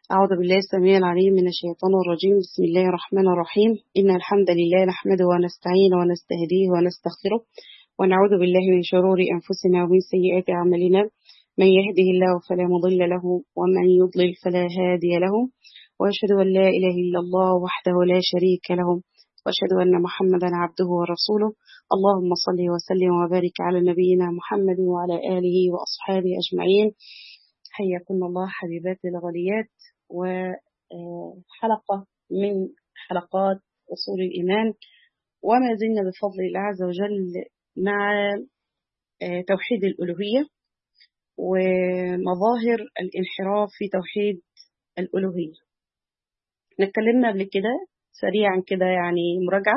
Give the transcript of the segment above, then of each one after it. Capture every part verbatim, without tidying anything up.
أعوذ بالله السميع العليم من الشيطان الرجيم. بسم الله الرحمن الرحيم. إن الحمد لله نحمده ونستعينه ونستهديه ونستغفره ونعوذ بالله من شرور أنفسنا ومن سيئات أعمالنا. من يهده الله فلا مضل له ومن يضلل فلا هادي له، وأشهد أن لا إله إلا الله وحده لا شريك له، وأشهد أن محمدا عبده ورسوله. اللهم صل وسلم وبارك على نبينا محمد وعلى آله وأصحابه أجمعين. حياكم الله حبيباتي الغاليات، وحلقة من حلقات أصول الإيمان، وما زلنا بفضل الله عز وجل مع توحيد الألوهية ومظاهر الانحراف في توحيد الألوهية. نتكلمنا قبل كده سريعا كده يعني مراجعة.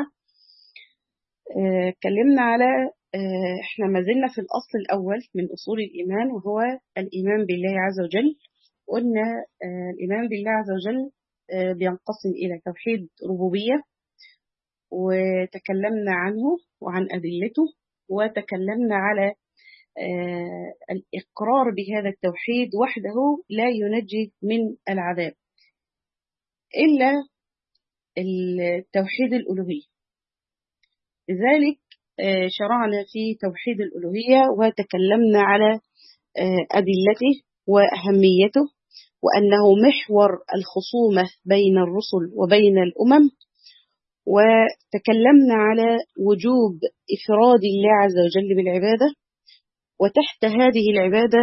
اتكلمنا على احنا ما زلنا في الأصل الأول من أصول الإيمان، وهو الإيمان بالله عز وجل. قلنا الإيمان بالله عز وجل بينقسم إلى توحيد ربوبية، وتكلمنا عنه وعن أدلته، وتكلمنا على الإقرار بهذا التوحيد وحده لا ينجي من العذاب إلا التوحيد الألوهي. لذلك شرعنا في توحيد الألوهية وتكلمنا على أدلته وأهميته، وأنه محور الخصومة بين الرسل وبين الأمم. وتكلمنا على وجوب إفراد الله عز وجل بالعبادة، وتحت هذه العبادة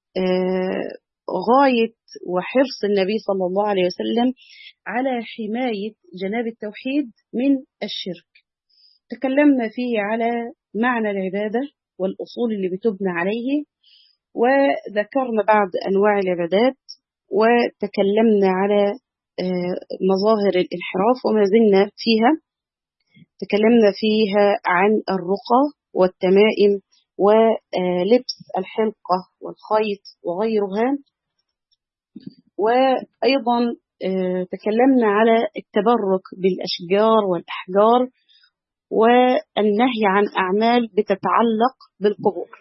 غاية وحرص النبي صلى الله عليه وسلم على حماية جناب التوحيد من الشرك. تكلمنا فيه على معنى العبادة والأصول اللي بتبنى عليه، وذكرنا بعض أنواع العبادات، وتكلمنا على مظاهر الانحراف وما زلنا فيها. تكلمنا فيها عن الرقى والتمائم ولبس الحلقة والخيط وغيرها، وأيضا تكلمنا على التبرك بالأشجار والأحجار والنهي عن أعمال بتتعلق بالقبور.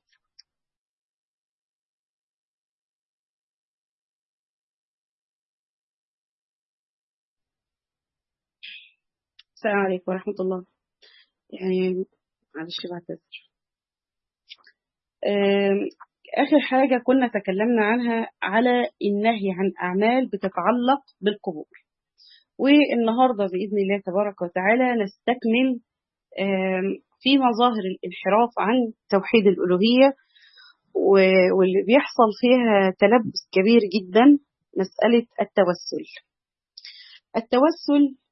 السلام عليكم ورحمة الله. يعني معلش بعتذر. آخر حاجة كنا تكلمنا عنها على النهي عن أعمال بتتعلق بالقبور، والنهاردة بإذن الله تبارك وتعالى نستكمل في مظاهر الانحراف عن توحيد الألوهية، واللي بيحصل فيها تلبس كبير جدا مسألة التوسل. التوسل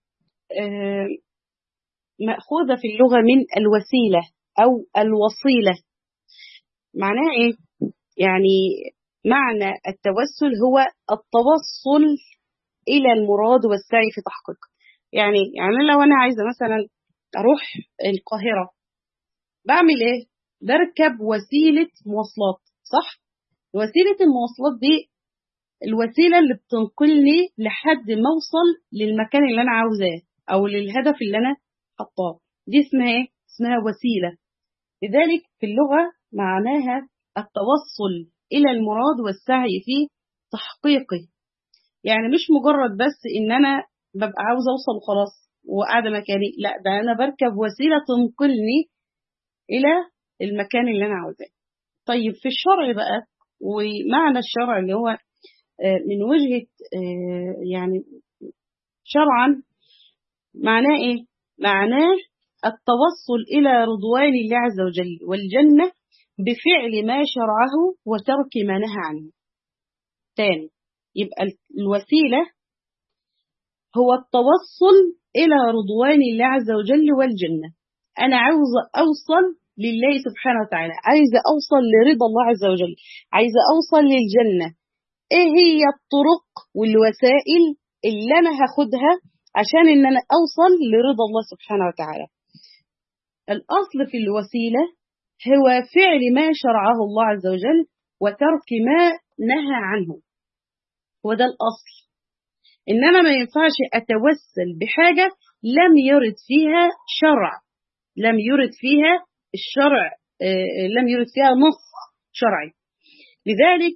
مأخوذة في اللغة من الوسيلة أو الوصيلة. معناه إيه؟ يعني معنى التوسل هو التوصل إلى المراد والسعي في تحقيقه. يعني يعني لو أنا عايزة مثلا أروح القاهرة، بعمل إيه؟ بركب وسيلة مواصلات، صح؟ وسيلة المواصلات دي الوسيلة اللي بتنقلني لحد ما أوصل للمكان اللي أنا عاوزاه أو للهدف اللي أنا حطاه. دي اسمها إيه؟ اسمها وسيلة. لذلك في اللغة معناها التوصل إلى المراد والسعي في تحقيقه. يعني مش مجرد بس إن أنا ببقى عاوز أوصل وخلاص وقاعدة مكاني، لا، ده أنا بركب وسيلة تنقلني إلى المكان اللي أنا عاوزاه. طيب في الشرع بقى، ومعنى الشرع اللي هو من وجهة يعني شرعا معناه إيه؟ معناه التوصل إلى رضوان الله عز وجل والجنة بفعل ما شرعه وترك ما نهى عنه. تاني، يبقى الوسيلة هو التوصل إلى رضوان الله عز وجل والجنة. أنا عاوزة أوصل لله سبحانه وتعالى، عايزة أوصل لرضا الله عز وجل، عايزة أوصل للجنة. إيه هي الطرق والوسائل اللي أنا هاخدها عشان إن أنا أوصل لرضا الله سبحانه وتعالى؟ الأصل في الوسيلة هو فعل ما شرعه الله عز وجل وترك ما نهى عنه، وده الأصل. إنما ما ينفعش أتوسل بحاجة لم يرد فيها شرع، لم يرد فيها الشرع، لم يرد فيها نص شرعي. لذلك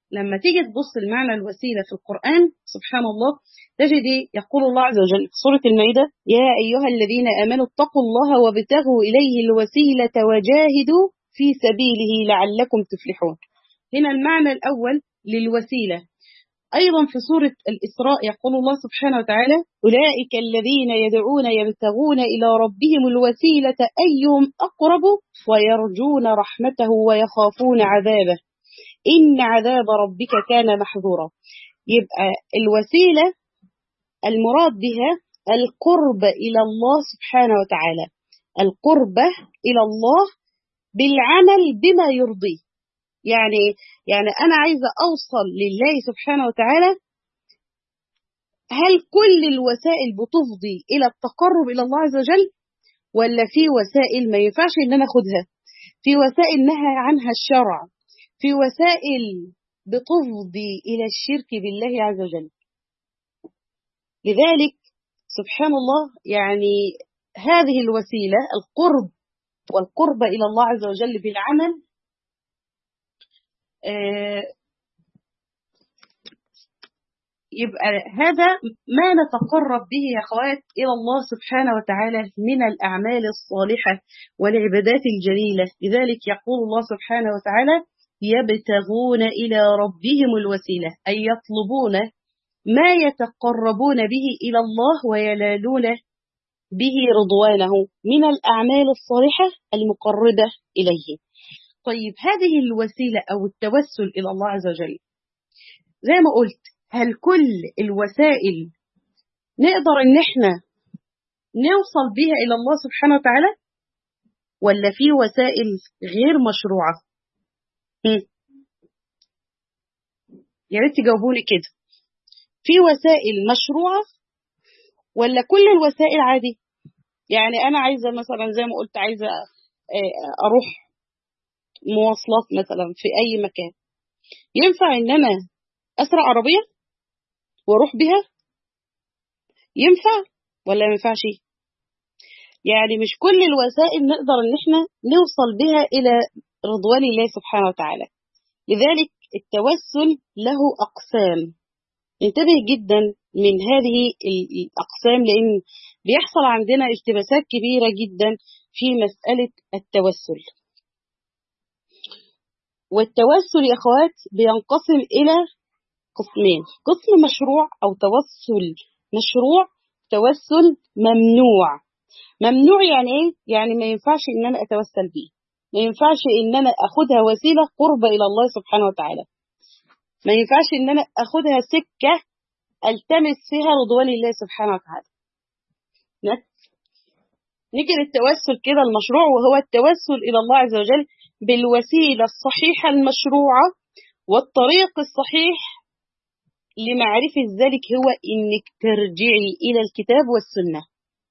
لما تيجي تبص المعنى الوسيلة في القرآن سبحان الله تجد يقول الله عز وجل في سورة المائدة: يا أيها الذين آمنوا اتقوا الله وابتغوا إليه الوسيلة وجاهدوا في سبيله لعلكم تفلحون. هنا المعنى الأول للوسيلة. أيضا في سورة الإسراء يقول الله سبحانه وتعالى: أولئك الذين يدعون يبتغون إلى ربهم الوسيلة أيهم أقرب ويرجون رحمته ويخافون عذابه إن عذاب ربك كان محذورا. يبقى الوسيلة المراد بها القرب إلى الله سبحانه وتعالى، القرب إلى الله بالعمل بما يرضيه. يعني يعني أنا عايزة أوصل لله سبحانه وتعالى، هل كل الوسائل بتفضي إلى التقرب إلى الله عز وجل، ولا في وسائل ما ينفعش إن أنا أخدها، في وسائل نهى عنها الشرع، في وسائل بتفضي إلى الشرك بالله عز وجل. لذلك سبحان الله يعني هذه الوسيلة القرب والقرب إلى الله عز وجل بالعمل آه يبقى هذا ما نتقرب به يا أخوات إلى الله سبحانه وتعالى من الأعمال الصالحة والعبادات الجليلة. لذلك يقول الله سبحانه وتعالى: يبتغون إلى ربهم الوسيلة، أي يطلبون ما يتقربون به إلى الله وينالون به رضوانه من الأعمال الصالحة المقربة إليه. طيب هذه الوسيلة أو التوسل إلى الله عز وجل زي ما قلت، هل كل الوسائل نقدر إن احنا نوصل بها إلى الله سبحانه وتعالى، ولا في وسائل غير مشروعة؟ يا ريت تجاوبوني كده، في وسائل مشروعة ولا كل الوسائل عادي؟ يعني أنا عايزة مثلا زي ما قلت عايزة أروح مواصلات مثلا في أي مكان، ينفع إن أنا أسرق عربية وأروح بها؟ ينفع ولا ما ينفعش؟ يعني مش كل الوسائل نقدر إن احنا نوصل بها إلى رضوان الله سبحانه وتعالى. لذلك التوسل له أقسام، انتبه جدا من هذه الأقسام، لأن بيحصل عندنا التباسات كبيرة جدا في مسألة التوسل. والتوسل يا أخوات بينقسم إلى قسمين: قسم مشروع أو توسل مشروع، توسل ممنوع. ممنوع يعني إيه؟ يعني ما ينفعش إن أنا أتوسل بيه، ما ينفعش إن أنا أخدها وسيلة قرب إلى الله سبحانه وتعالى، ما ينفعش إن أنا أخدها سكة التمس فيها رضوان الله سبحانه وتعالى. نيجي للتوسل كده المشروع، وهو التوسل إلى الله عز وجل بالوسيلة الصحيحة المشروعة والطريق الصحيح لمعرفة ذلك، هو إنك ترجعي إلى الكتاب والسنة،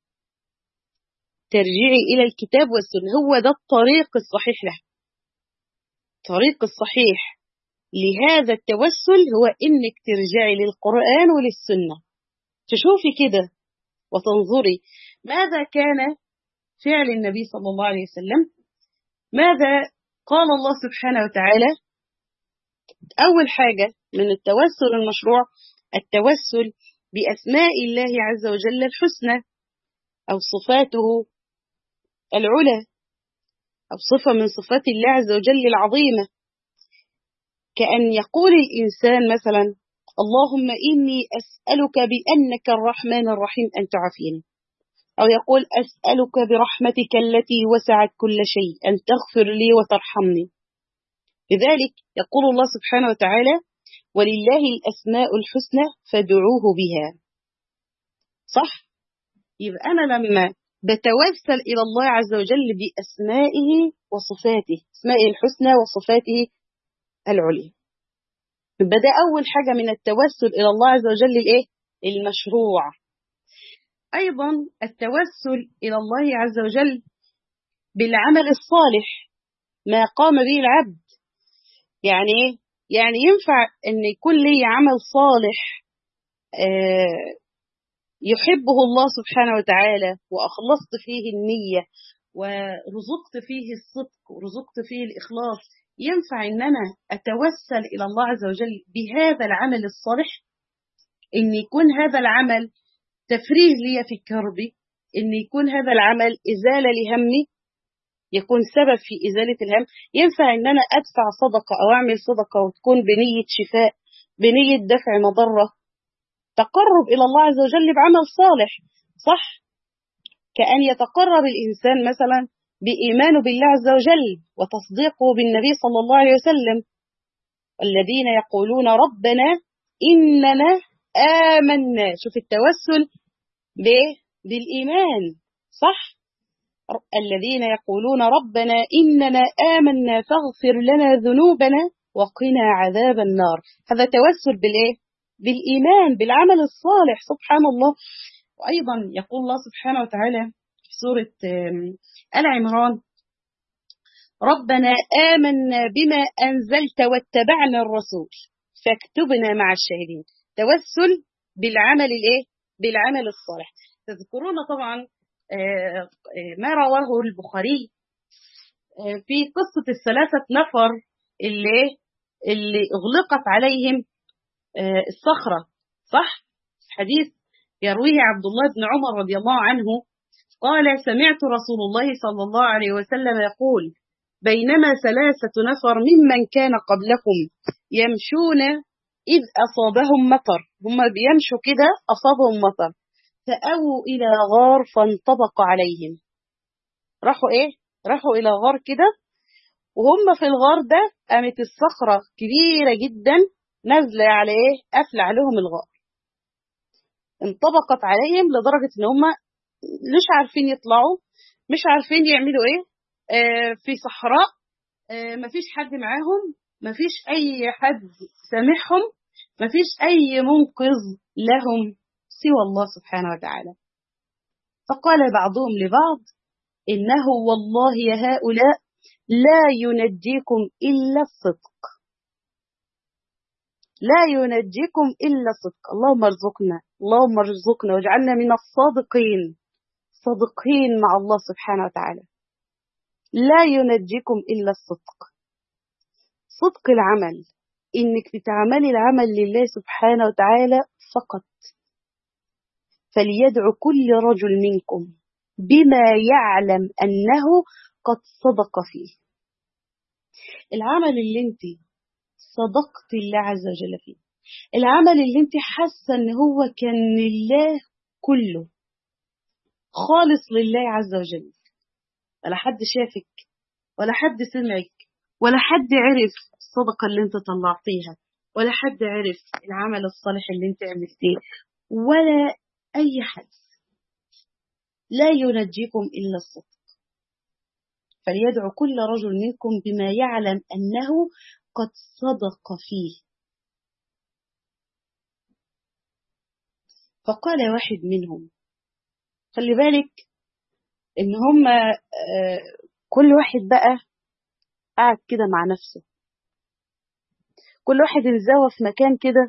ترجعي إلى الكتاب والسنة، هو ده الطريق الصحيح له. الطريق الصحيح لهذا التوسل هو إنك ترجعي للقرآن وللسنة، تشوفي كده وتنظري ماذا كان فعل النبي صلى الله عليه وسلم، ماذا قال الله سبحانه وتعالى. أول حاجة من التوسل المشروع التوسل بأسماء الله عز وجل الحسنى أو صفاته العلى أو صفة من صفات الله عز وجل العظيمة، كأن يقول الإنسان مثلا: اللهم إني أسألك بأنك الرحمن الرحيم أن تعافيني، أو يقول: أسألك برحمتك التي وسعت كل شيء أن تغفر لي وترحمني. لذلك يقول الله سبحانه وتعالى: ولله الأسماء الحسنى فادعوه بها. صح؟ يبقى أنا لما بتوسل إلى الله عز وجل بأسمائه وصفاته، أسمائه الحسنى وصفاته العليا، يبقى ده أول حاجة من التوسل إلى الله عز وجل الإيه؟ المشروع. أيضا التوسل إلى الله عز وجل بالعمل الصالح ما قام به العبد. يعني إيه؟ يعني ينفع أن يكون لي عمل صالح يحبه الله سبحانه وتعالى وأخلصت فيه النية ورزقت فيه الصدق ورزقت فيه الإخلاص، ينفع إن أنا أتوسل إلى الله عز وجل بهذا العمل الصالح، إن يكون هذا العمل تفريغ لي في كربي، إن يكون هذا العمل إزالة لهمي، يكون سبب في إزالة الهم. ينفع إن أنا أدفع صدقة أو أعمل صدقة وتكون بنية شفاء، بنية دفع مضرة، تقرب إلى الله عز وجل بعمل صالح، صح؟ كأن يتقرب الإنسان مثلا بإيمانه بالله عز وجل وتصديقه بالنبي صلى الله عليه وسلم، الذين يقولون ربنا إننا آمنا. شوف التوسل بالإيمان، صح؟ الذين يقولون ربنا إننا آمنا فاغفر لنا ذنوبنا وقنا عذاب النار. هذا توسل بالإيه؟ بالإيمان، بالعمل الصالح، سبحان الله. وأيضا يقول الله سبحانه وتعالى في سورة آل عمران: ربنا آمنا بما أنزلت واتبعنا الرسول فاكتبنا مع الشاهدين. توسل بالعمل الإيه؟ بالعمل الصالح. تذكرون طبعا ما رواه البخاري في قصة الثلاثة نفر اللي اللي أغلقت عليهم الصخرة، صح؟ حديث يرويه عبد الله بن عمر رضي الله عنه قال: سمعت رسول الله صلى الله عليه وسلم يقول: بينما ثلاثة نفر ممن كان قبلكم يمشون إذ أصابهم مطر، هم بيمشوا كده أصابهم مطر، فأووا إلى غار فانطبق عليهم. راحوا إيه؟ راحوا إلى غار كده، وهم في الغار ده قامت الصخرة كبيرة جدا نازلة على إيه؟ قافلة عليهم الغار، انطبقت عليهم لدرجة إن هم مش عارفين يطلعوا، مش عارفين يعملوا إيه، آه في صحراء، آه مفيش حد معاهم، مفيش أي حد سامحهم، مفيش أي منقذ لهم سوى الله سبحانه وتعالى. فقال بعضهم لبعض: إنه والله يا هؤلاء لا ينجيكم إلا الصدق، لا ينجيكم إلا الصدق. اللهم ارزقنا، اللهم ارزقنا واجعلنا من الصادقين، صادقين مع الله سبحانه وتعالى. لا ينجيكم إلا الصدق، صدق العمل، إنك بتعملي العمل لله سبحانه وتعالى فقط. فليدعو كل رجل منكم بما يعلم أنه قد صدق فيه. العمل اللي انت صدقت الله عز وجل فيه، العمل اللي انت حاسة ان هو كان لله كله، خالص لله عز وجل، ولا حد شافك ولا حد سمعك ولا حد عرف الصدقة اللي انت طلعتيها، ولا حد عرف العمل الصالح اللي انت عملتيه، ولا أي حد. لا ينجيكم إلا الصدق. فليدعو كل رجل منكم بما يعلم أنه قد صدق فيه. فقال واحد منهم، خلي بالك إن هم كل واحد بقى قاعد كده مع نفسه، كل واحد انزوى في مكان كده،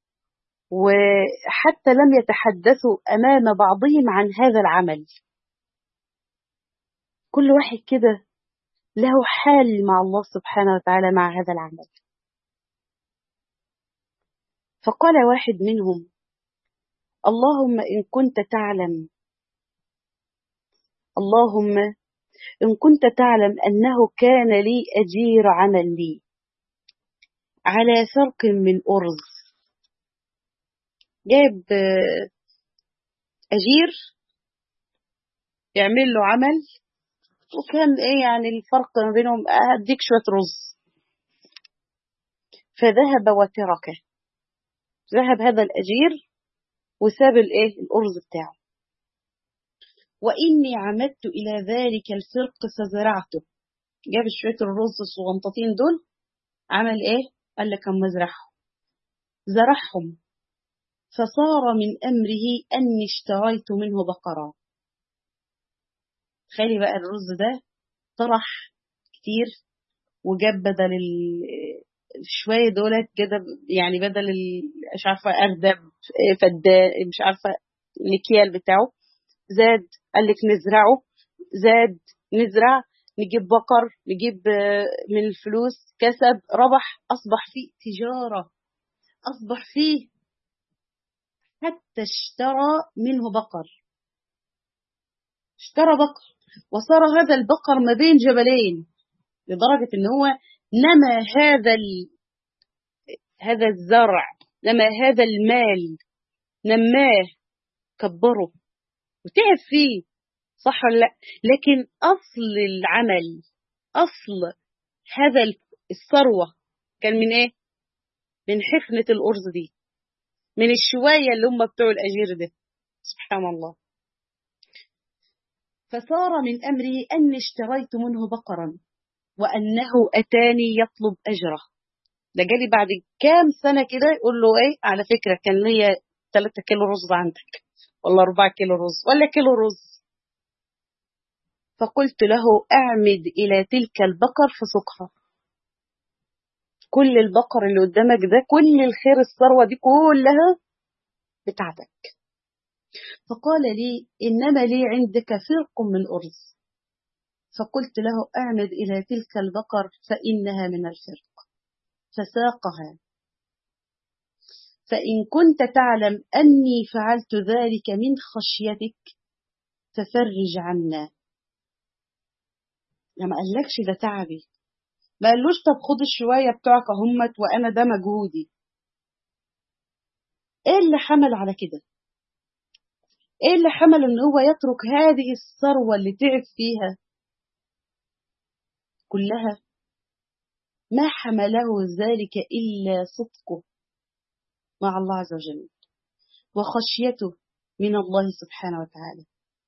وحتى لم يتحدثوا أمام بعضهم عن هذا العمل. كل واحد كده له حال مع الله سبحانه وتعالى مع هذا العمل. فقال واحد منهم: اللهم إن كنت تعلم، اللهم إن كنت تعلم أنه كان لي أجير عمل لي على فرق من أرز. جاب أجير يعمل له عمل، وكان إيه يعني الفرق ما بينهم؟ أديك شوية رز. فذهب وتركه، ذهب هذا الأجير وساب الإيه؟ الأرز بتاعه. وإني عمدت إلى ذلك الفرق فزرعته. جاب شوية الرز الصغنطتين دول، عمل إيه؟ قال لك أما أزرعهم، زرعهم، فصار من أمره أني اشتريت منه بقرة. خلي بقى الرز ده طرح كتير، وجاب بدل شوية دولت كده، يعني بدل مش عارفة أردب فدان مش عارفة المكيال بتاعه، زاد. قال لك نزرعه، زاد، نزرع، نجيب بقر، نجيب من الفلوس، كسب، ربح، أصبح فيه تجارة، أصبح فيه حتى اشترى منه بقر، اشترى بقر وصار هذا البقر ما بين جبلين، لدرجة ان هو نمى هذا ال... هذا الزرع، نمى هذا المال، نماه، كبره وتعب فيه، صح ولا لا؟ لكن أصل العمل، أصل هذا الثروة كان من إيه؟ من حفنة الأرز دي، من الشواية اللي هم بتوع الأجير ده. سبحان الله. فصار من أمره أني اشتريت منه بقرا وأنه أتاني يطلب أجره. ده جالي بعد كام سنة كده يقول له إيه، على فكرة كان ليا ثلاثة كيلو رز عندك، ولا أربعة كيلو رز، ولا كيلو رز. فقلت له أعمد إلى تلك البقر فسقها. كل البقر اللي قدامك ده، كل الخير، الثروة دي كلها بتاعتك. فقال لي إنما لي عندك فرق من أرز. فقلت له أعمد إلى تلك البقر فإنها من الفرق. فساقها. فإن كنت تعلم أني فعلت ذلك من خشيتك ففرج عنا. ما قالكش ده تعبي، ما قالوش طب خد الشوية بتوعك همت وأنا ده مجهودي. إيه اللي حمل على كده؟ إيه اللي حمل إن هو يترك هذه الثروة اللي تعب فيها كلها؟ ما حمله ذلك إلا صدقه مع الله عز وجل وخشيته من الله سبحانه وتعالى.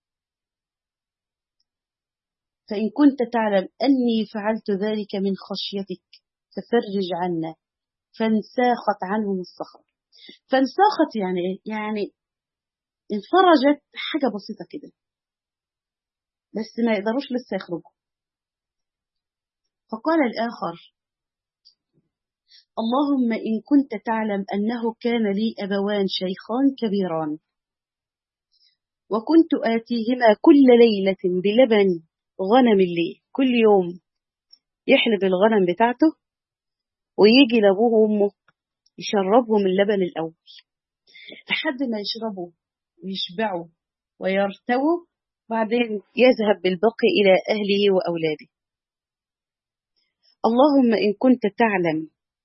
فإن كنت تعلم أني فعلت ذلك من خشيتك ففرج عنا. فانساخت عنهم الصخر. فانساخت يعني إيه؟ يعني انفرجت، حاجة بسيطة كده، بس ما يقدروش لسه يخرجوا. فقال الآخر اللهم إن كنت تعلم أنه كان لي أبوان شيخان كبيران وكنت آتيهما كل ليلة بلبن غنم لي، كل يوم يحلب الغنم بتاعته ويجي لأبوه وأمه يشربهم اللبن الأول لحد ما يشربوا ويشبعوا ويرتووا، بعدين يذهب بالبقي إلى أهله وأولاده. اللهم إن كنت تعلم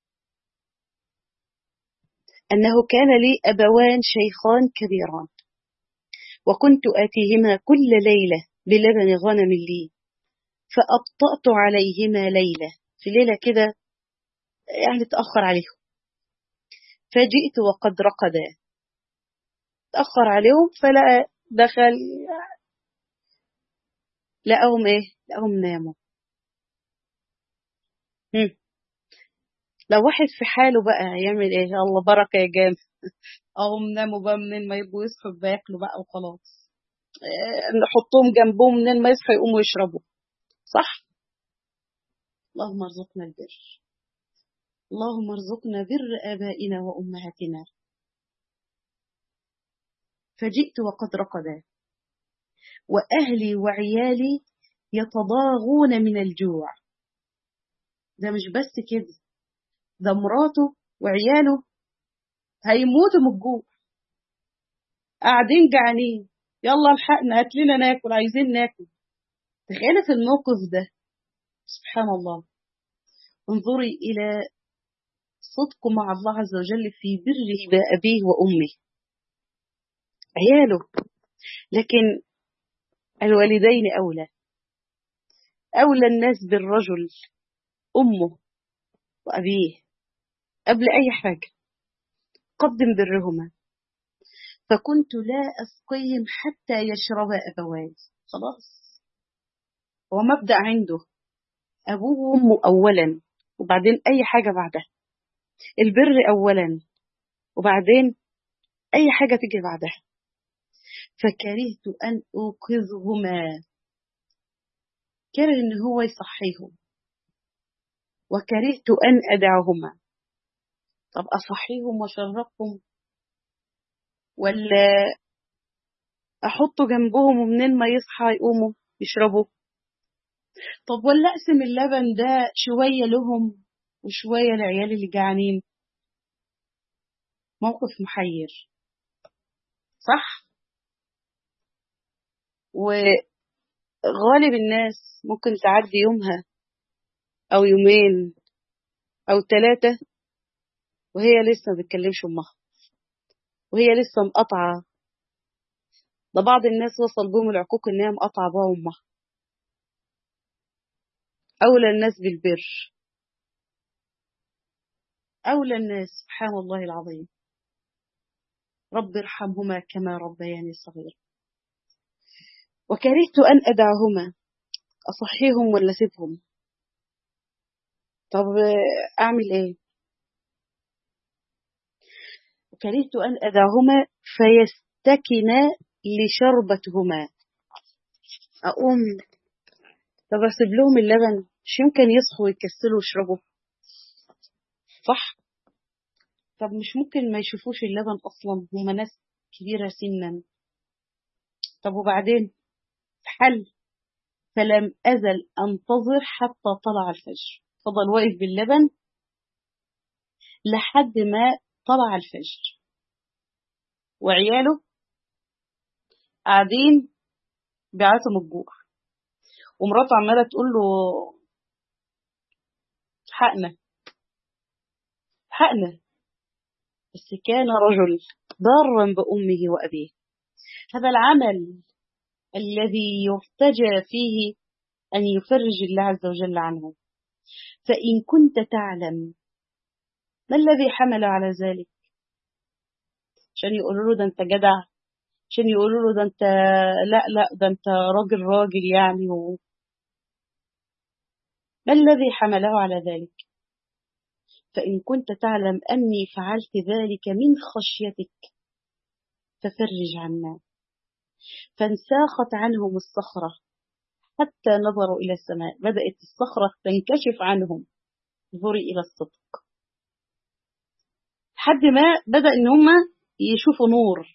أنه كان لي أبوان شيخان كبيران وكنت آتيهما كل ليلة بلبن غنم لي فأبطأت عليهما ليلة، في ليلة كده يعني تأخر عليهم، فجئت وقد رقدا، تأخر عليهم فلا دخل، لقاهم إيه؟ لقاهم ناموا. هم. لو واحد في حاله بقى يعمل إيه؟ الله بركة يا جامع، أهم ناموا بقى، منين ما يبقوا يصحوا بياكلوا بقى وخلاص، إيه، نحطهم جنبهم منين ما يصحوا يقوموا يشربوا، صح؟ اللهم ارزقنا البر، اللهم ارزقنا بر آبائنا وأمهاتنا. فجئت وقد رقدا وأهلي وعيالي يتضاغون من الجوع. ده مش بس كده، ده مراته وعياله هيموتوا من الجوع، قاعدين جعانين، يلا الحقنا هات لنا ناكل، عايزين ناكل. تخيلي في الموقف ده، سبحان الله. انظري إلى صدقه مع الله عز وجل في بره بأبيه وأمه، عياله. لكن الوالدين أولى، أولى الناس بالرجل أمه وأبيه قبل أي حاجة، قدم برهما. فكنت لا أسقيهم حتى يشرب أبواي. خلاص، هو مبدأ عنده أبوه وأمه أولا وبعدين أي حاجة بعدها، البر أولا وبعدين أي حاجة تيجي بعدها. فكرهت أن أوقظهما، كره إن هو يصحيهم، وكرهت أن أدعهما. طب أصحيهم وأشربهم ولا أحطه جنبهم ومنين ما يصحى يقوموا يشربوا؟ طب ولا أقسم اللبن ده شوية لهم وشوية العيال اللي جعانين؟ موقف محير، صح؟ وغالب الناس ممكن تعدي يومها أو يومين أو ثلاثة وهي لسه ما بتكلمش أمها، وهي لسه مقطعة. ده بعض الناس وصل بهم العقوق إنها مقطعة بها أمها. أولى الناس بالبر، أولى الناس، سبحان الله العظيم. رب ارحمهما كما ربياني صغير. وكرهت أن أدعهما، أصحيهم ولا أسيبهم؟ طب أعمل إيه؟ وكرهت أن أدعهما فيستكنا لشربتهما. أقوم طب أسيب لهم اللبن؟ مش يمكن يصحوا ويكسلوا ويشربوا، صح؟ طب مش ممكن ما يشوفوش اللبن أصلا، هما ناس كبيرة سنا. طب وبعدين حل. فلم أزل أنتظر حتى طلع الفجر، فضل واقف باللبن لحد ما طلع الفجر، وعياله قاعدين بيعيطوا من الجوع، ومراته عمالة تقول له حقنا حقنا. بس كان رجل ضارا بأمه وأبيه. هذا العمل الذي يرتجى فيه أن يفرج الله عز وجل عنه. فإن كنت تعلم ما الذي حمل على ذلك؟ عشان يقولوا له ده أنت جدع، عشان يقولوا له ده أنت لا لا ده أنت راجل راجل يعني و... ما الذي حمله على ذلك؟ فإن كنت تعلم أني فعلت ذلك من خشيتك ففرج عنا. فانساخت عنهم الصخرة حتى نظروا إلى السماء، بدأت الصخرة تنكشف عنهم، انظري إلى الصدق، لحد ما بدأ إن هم يشوفوا نور،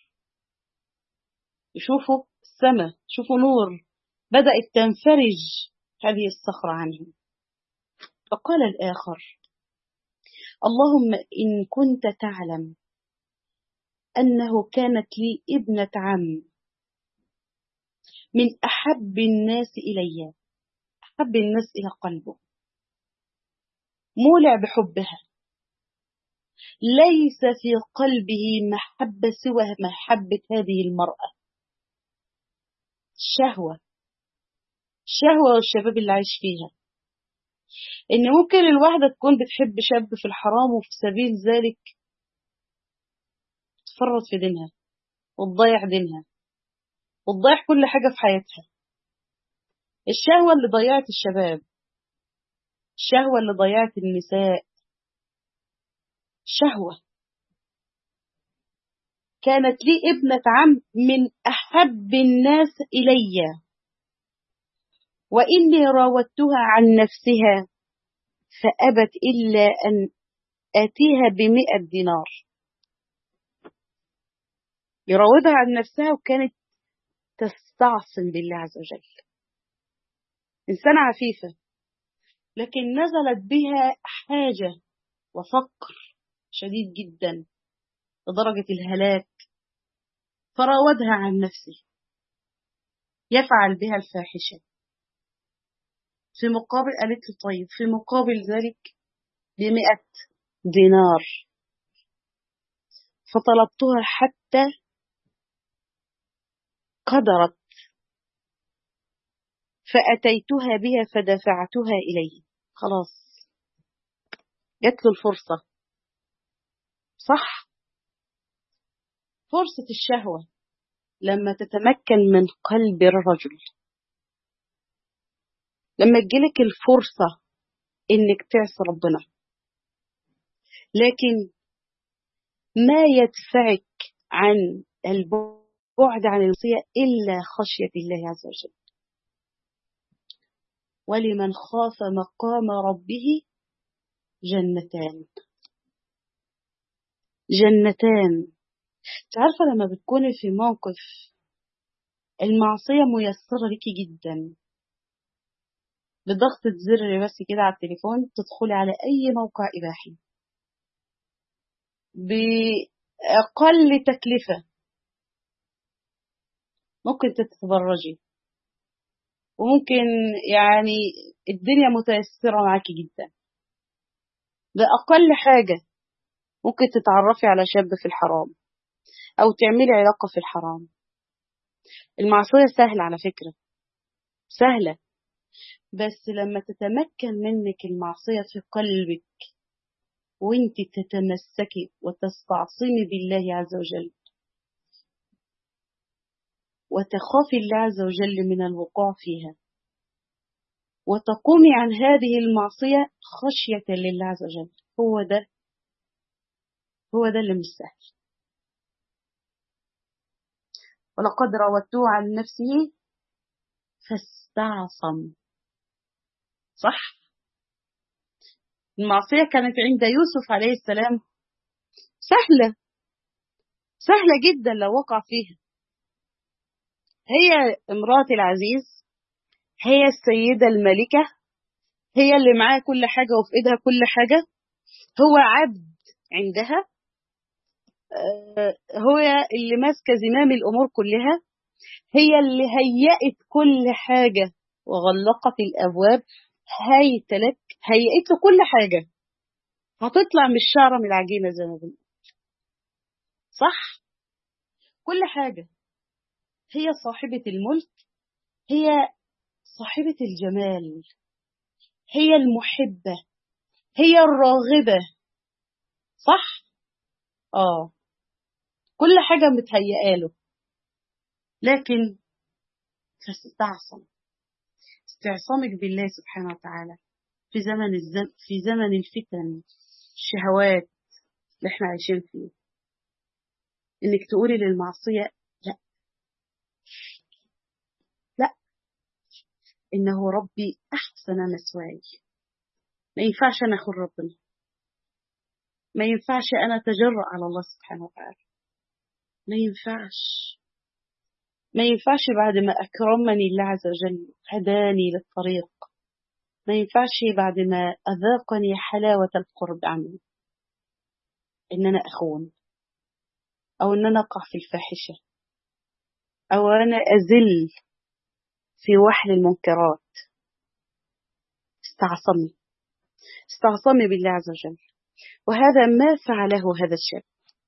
يشوفوا السماء، يشوفوا نور، بدأت تنفرج هذه الصخرة عنهم. فقال الآخر: اللهم إن كنت تعلم أنه كانت لي ابنة عم من أحب الناس إلي، أحب الناس إلى قلبه، مولع بحبها، ليس في قلبه محبة سوى محبة هذه المرأة. الشهوة، الشهوة والشباب اللي عايش فيها، إن ممكن الواحدة تكون بتحب شاب في الحرام وفي سبيل ذلك تفرط في دينها وتضيع دينها وتضيع كل حاجة في حياتها. الشهوة اللي ضيعت الشباب، الشهوة اللي ضيعت النساء. شهوة. كانت لي ابنة عم من أحب الناس إلي، وإني راودتها عن نفسها فأبت إلا أن آتيها بمئة دينار. يراودها عن نفسها وكانت تستعصم بالله عز وجل، إنسانة عفيفة، لكن نزلت بها حاجة وفقر شديد جدا لدرجة الهلاك، فراودها عن نفسه يفعل بها الفاحشة. في مقابل قالت له طيب في مقابل ذلك بمئة دينار. فطلبتها حتى قدرت فأتيتها بها فدفعتها إليه. خلاص جات له الفرصة، صح؟ فرصة الشهوة لما تتمكن من قلب الرجل، لما تجيلك الفرصة إنك تعصي ربنا، لكن ما يدفعك عن البعد عن المعصية إلا خشية الله عز وجل. ولمن خاف مقام ربه جنتان، جنتان. تعرفة لما بتكوني في موقف المعصية ميسرة لك جدا، بضغطة زر بس كده على التليفون تدخلي على أي موقع إباحي بأقل تكلفة، ممكن تتبرجي، وممكن يعني الدنيا متيسرة معاكي جدا. بأقل حاجة ممكن تتعرفي على شاب في الحرام أو تعملي علاقة في الحرام. المعصية سهلة على فكرة، سهلة، بس لما تتمكن منك المعصية في قلبك وانت تتمسكي وتستعصمي بالله عز وجل وتخافي الله عز وجل من الوقوع فيها وتقومي عن هذه المعصية خشية لله عز وجل، هو ده هو ده اللي مش سهل. ولقد راودته عن نفسه فاستعصم. صح؟ المعصية كانت عند يوسف عليه السلام سهلة، سهلة جدا لو وقع فيها. هي امرأة العزيز، هي السيدة الملكة، هي اللي معاها كل حاجة وفي ايدها كل حاجة، هو عبد عندها، آه، هو اللي ماسكة زمام الأمور كلها، هي اللي هيأت كل حاجة وغلقت الأبواب، هيت لك، هيئت له كل حاجة، هتطلع من الشعرة من العجينة زي ما بنقول. صح؟ كل حاجة. هي صاحبة الملك، هي صاحبة الجمال، هي المحبة، هي الراغبة. صح؟ آه، كل حاجة متهيئة له، لكن فاستعصم. استعصامك بالله سبحانه وتعالى في زمن الزم في زمن الفتن الشهوات اللي احنا عايشين فيه، انك تقولي للمعصية لا، لا، انه ربي احسن مثواي، ما ينفعش انا اخون ربنا، ما ينفعش انا اتجرأ على الله سبحانه وتعالى، ما ينفعش، ما ينفعش بعد ما اكرمني الله عز وجل هداني للطريق، ما ينفعش بعد ما اذاقني حلاوة القرب عنه ان انا اخون، او ان انا اقع في الفاحشة، او انا ازل في وحل المنكرات. استعصمي، استعصمي بالله عز وجل. وهذا ما فعله هذا الشاب،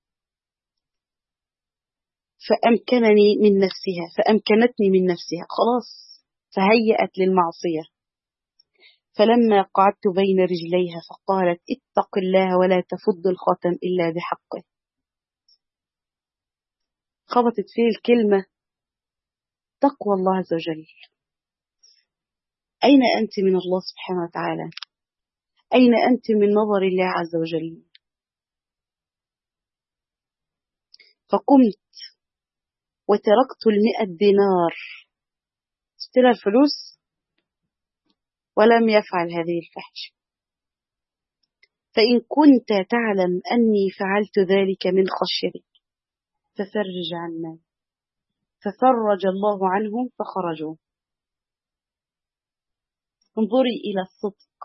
فأمكنني من نفسها، فأمكنتني من نفسها، خلاص فهيأت للمعصية. فلما قعدت بين رجليها فقالت اتق الله ولا تفض الخاتم إلا بحقه. خبطت فيه الكلمة تقوى الله عز وجل. أين أنت من الله سبحانه وتعالى؟ أين أنت من نظر الله عز وجل؟ فقمت وتركت المئة دينار، اشترى الفلوس ولم يفعل هذه الفحش. فإن كنت تعلم أني فعلت ذلك من خشيتك ففرج عنا. ففرج الله عنهم فخرجوا. انظري إلى الصدق،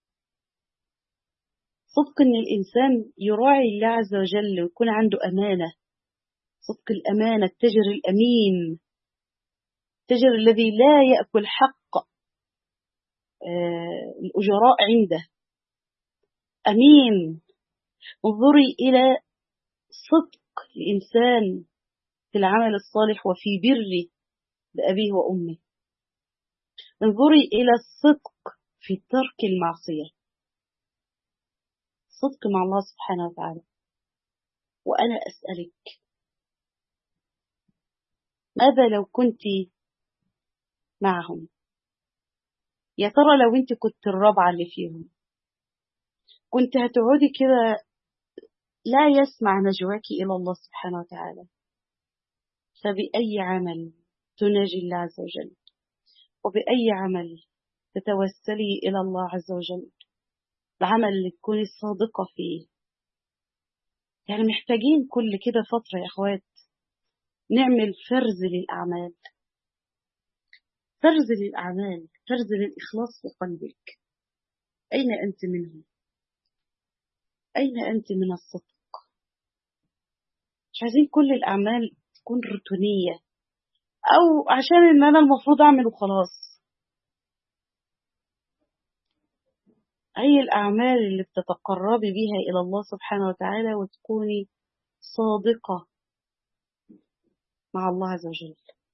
صدق أن الإنسان يراعي الله عز وجل ويكون عنده أمانة، صدق الأمانة، التاجر الأمين، التاجر الذي لا يأكل حق آه الأجراء عنده، أمين. انظري إلى صدق الإنسان في العمل الصالح وفي بره بأبيه وأمه. انظري إلى الصدق في ترك المعصية، صدق مع الله سبحانه وتعالى. وأنا أسألك، ماذا لو كنت معهم؟ يا ترى لو انت كنت الرابعة اللي فيهم كنت هتقعدي كده لا يسمع نجواك إلى الله سبحانه وتعالى؟ فبأي عمل تناجي الله عز وجل، وبأي عمل تتوسلي إلى الله عز وجل؟ العمل اللي تكوني صادقة فيه. يعني محتاجين كل كده فترة يا أخوات نعمل فرز للأعمال، فرز للأعمال. ترزل الإخلاص في قلبك. أين أنت منه؟ أين أنت من الصدق؟ مش عايزين كل الأعمال تكون روتينية أو عشان إن أنا المفروض أعمل وخلاص. أي الأعمال اللي بتتقربي بيها إلى الله سبحانه وتعالى وتكوني صادقة مع الله عز وجل.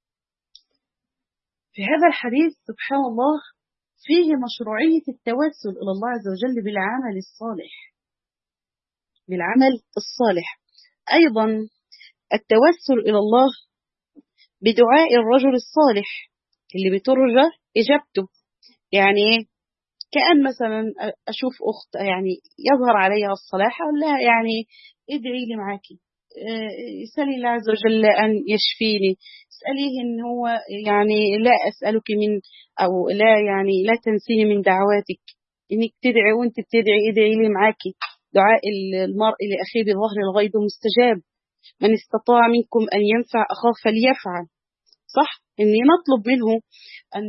في هذا الحديث سبحان الله فيه مشروعية التوسل إلى الله عز وجل بالعمل الصالح، بالعمل الصالح. أيضا التوسل إلى الله بدعاء الرجل الصالح اللي بترجى إجابته. يعني كأن مثلا أشوف أخت يعني يظهر عليها الصلاح أقول لها يعني ادعي لي معاكي، اسألي الله عز وجل أن يشفيني، اسأليه إن هو يعني لا أسألك من أو لا يعني لا تنسيني من دعواتك، إنك تدعي وأنت بتدعي ادعي لي معاكي. دعاء المرء لأخيه بظهر الغيب مستجاب، من استطاع منكم أن ينفع أخاه فليفعل. صح؟ إني نطلب منه أن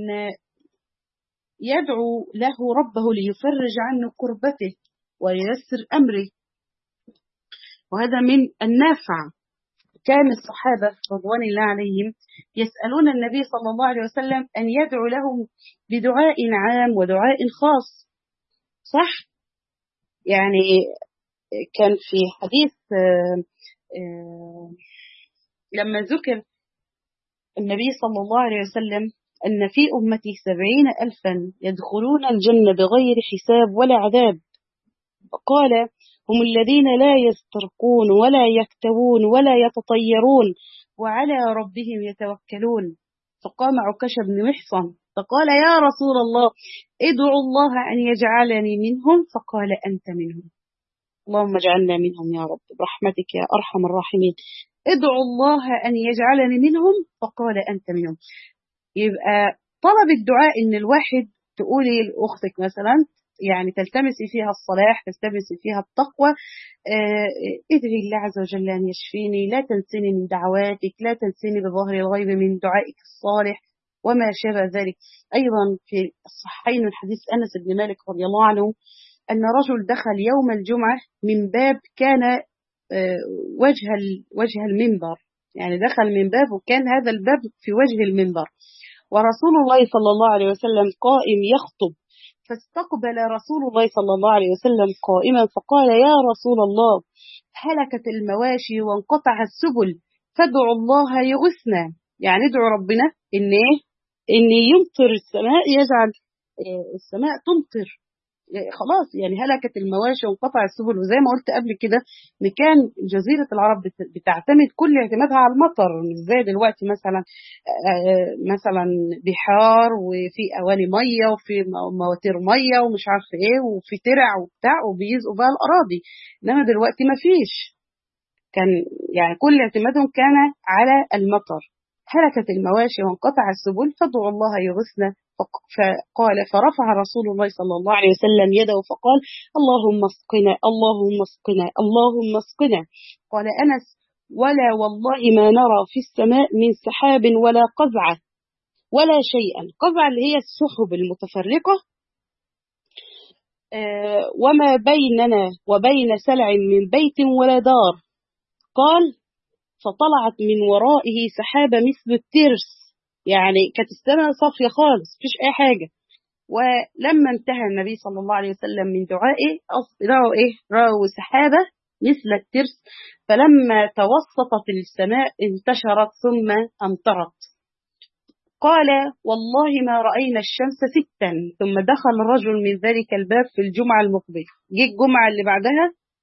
يدعو له ربه ليفرج عنه كربته وييسر أمره، وهذا من النافع. كان الصحابة رضوان الله عليهم يسألون النبي صلى الله عليه وسلم أن يدعو لهم بدعاء عام ودعاء خاص. صح؟ يعني كان في حديث آآ آآ لما ذكر النبي صلى الله عليه وسلم أن في أمتي سبعين ألفا يدخلون الجنة بغير حساب ولا عذاب، فقال هم الذين لا يسترقون ولا يكتوون ولا يتطيرون وعلى ربهم يتوكلون. فقام عكاشة بن محصن فقال يا رسول الله ادعوا الله أن يجعلني منهم، فقال أنت منهم. اللهم اجعلنا منهم يا رب برحمتك يا أرحم الراحمين. ادعوا الله أن يجعلني منهم، فقال أنت منهم. يبقى طلب الدعاء إن الواحد تقولي لأختك مثلا يعني تلتمسي فيها الصلاح، تلتمسي فيها التقوى، اه ادعي الله عز وجل أن يشفيني، لا تنسيني من دعواتك، لا تنسيني بظهر الغيب من دعائك الصالح وما شابه ذلك. أيضا في الصحيحين من حديث أنس بن مالك رضي الله عنه أن رجل دخل يوم الجمعة من باب كان اه وجه وجه المنبر، يعني دخل من باب وكان هذا الباب في وجه المنبر، ورسول الله صلى الله عليه وسلم قائم يخطب، فاستقبل رسول الله صلى الله عليه وسلم قائما فقال يا رسول الله هلكت المواشي وانقطع السبل فادعوا الله يغثنا. يعني ادعوا ربنا ان ايه ان يمطر السماء، يجعل السماء تمطر. خلاص يعني هلكت المواشي وانقطع السبل. وزي ما قلت قبل كده ان كان جزيرة العرب بتعتمد كل اعتمادها على المطر، مش زي دلوقتي مثلا مثلا بحار وفي اواني ميه وفي مواتير ميه ومش عارفه ايه وفي ترع وبتاع وبيزقوا بقى الاراضي، انما دلوقتي ما فيش. كان يعني كل اعتمادهم كان على المطر. هلكت المواشي وانقطع السبل فادعوا الله يغثنا. فقال فرفع رسول الله صلى الله عليه وسلم يده فقال اللهم اسقنا اللهم اسقنا اللهم اسقنا. قال أنس ولا والله ما نرى في السماء من سحاب ولا قزعة ولا شيئا. قزعة اللي هي السحب المتفرقة آه وما بيننا وبين سلع من بيت ولا دار. قال فطلعت من ورائه سحابة مثل الترس، يعني كانت السماء صافية خالص مفيش أي حاجة. ولما انتهى النبي صلى الله عليه وسلم من دعائه رأوا إيه؟ رأوا سحابة مثل الترس، فلما توسطت السماء انتشرت ثم أمطرت. قال والله ما رأينا الشمس ستا. ثم دخل رجل من ذلك الباب في الجمعة المقبلة. جه الجمعة اللي بعدها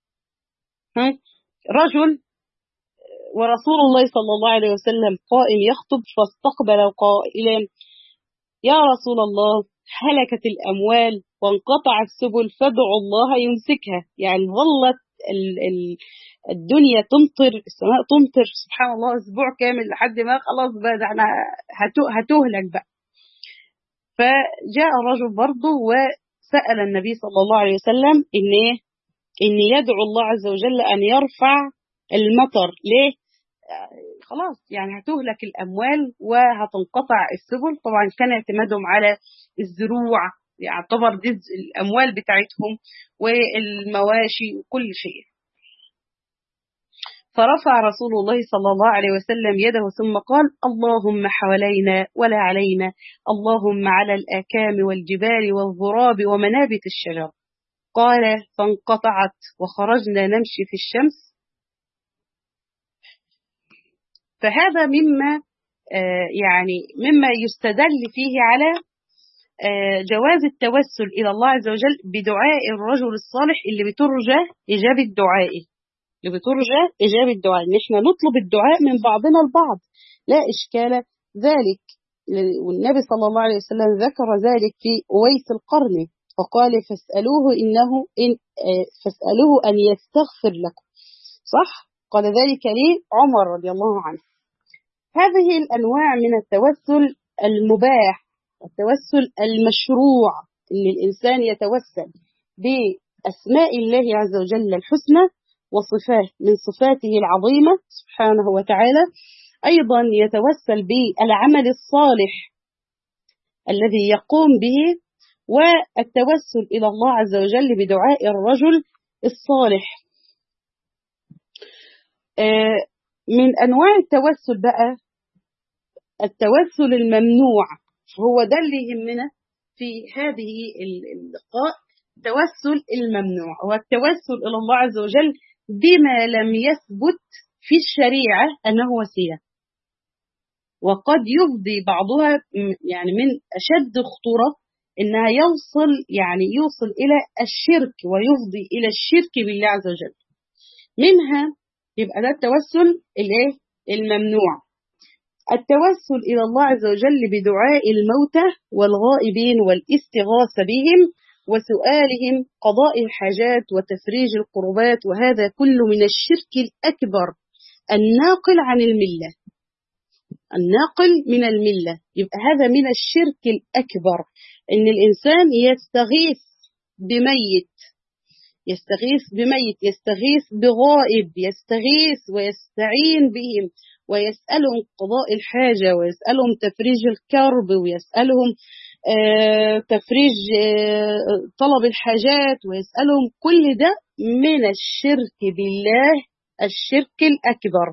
رجل ورسول الله صلى الله عليه وسلم قائم يخطب، فاستقبل قائلا يا رسول الله هلكت الأموال وانقطع السبل فادعوا الله يمسكها. يعني ظلت الدنيا تمطر، السماء تمطر سبحان الله أسبوع كامل لحد ما خلاص بقى احنا هتهلك بقى. فجاء الرجل برضه وسأل النبي صلى الله عليه وسلم إن إن يدعو الله عز وجل أن يرفع المطر. ليه؟ خلاص يعني هتهلك الأموال وهتنقطع السبل. طبعا كان اعتمادهم على الزروع، يعتبر دي الأموال بتاعتهم والمواشي وكل شيء. فرفع رسول الله صلى الله عليه وسلم يده ثم قال: اللهم حوالينا ولا علينا، اللهم على الآكام والجبال والضراب ومنابت الشجر. قال: فانقطعت وخرجنا نمشي في الشمس. فهذا مما آه يعني مما يستدل فيه على آه جواز التوسل إلى الله عز وجل بدعاء الرجل الصالح اللي بترجى إجابة دعائه، اللي بترجى إجابة دعاء، إن إحنا نطلب الدعاء من بعضنا البعض لا إشكال ذلك. والنبي صلى الله عليه وسلم ذكر ذلك في أويس القرني فقال: فاسألوه إنه إن آه فاسألوه أن يستغفر لكم. صح؟ قال ذلك لي عمر رضي الله عنه. هذه الأنواع من التوسل المباح، التوسل المشروع، إن الإنسان يتوسل بأسماء الله عز وجل الحسنى وصفات من صفاته العظيمة سبحانه وتعالى. أيضا يتوسل بالعمل الصالح الذي يقوم به، والتوسل إلى الله عز وجل بدعاء الرجل الصالح. من أنواع التوسل بقى التوسل الممنوع، هو ده اللي يهمنا في هذه اللقاء. التوسل الممنوع هو التوسل إلى الله عز وجل بما لم يثبت في الشريعة أنه وسيلة، وقد يفضي بعضها يعني من أشد خطورة إنها يوصل يعني يوصل إلى الشرك ويفضي إلى الشرك بالله عز وجل. منها يبقى ده التوسل الايه الممنوع. التوسل إلى الله عز وجل بدعاء الموتى والغائبين والاستغاثة بهم وسؤالهم قضاء الحاجات وتفريج القربات، وهذا كله من الشرك الأكبر الناقل عن الملة، الناقل من الملة. يبقى هذا من الشرك الأكبر، إن الإنسان يستغيث بميت، يستغيث بميت، يستغيث بغائب، يستغيث ويستعين بهم ويسألهم قضاء الحاجة ويسألهم تفريج الكرب ويسألهم آه تفريج آه طلب الحاجات ويسألهم. كل ده من الشرك بالله، الشرك الأكبر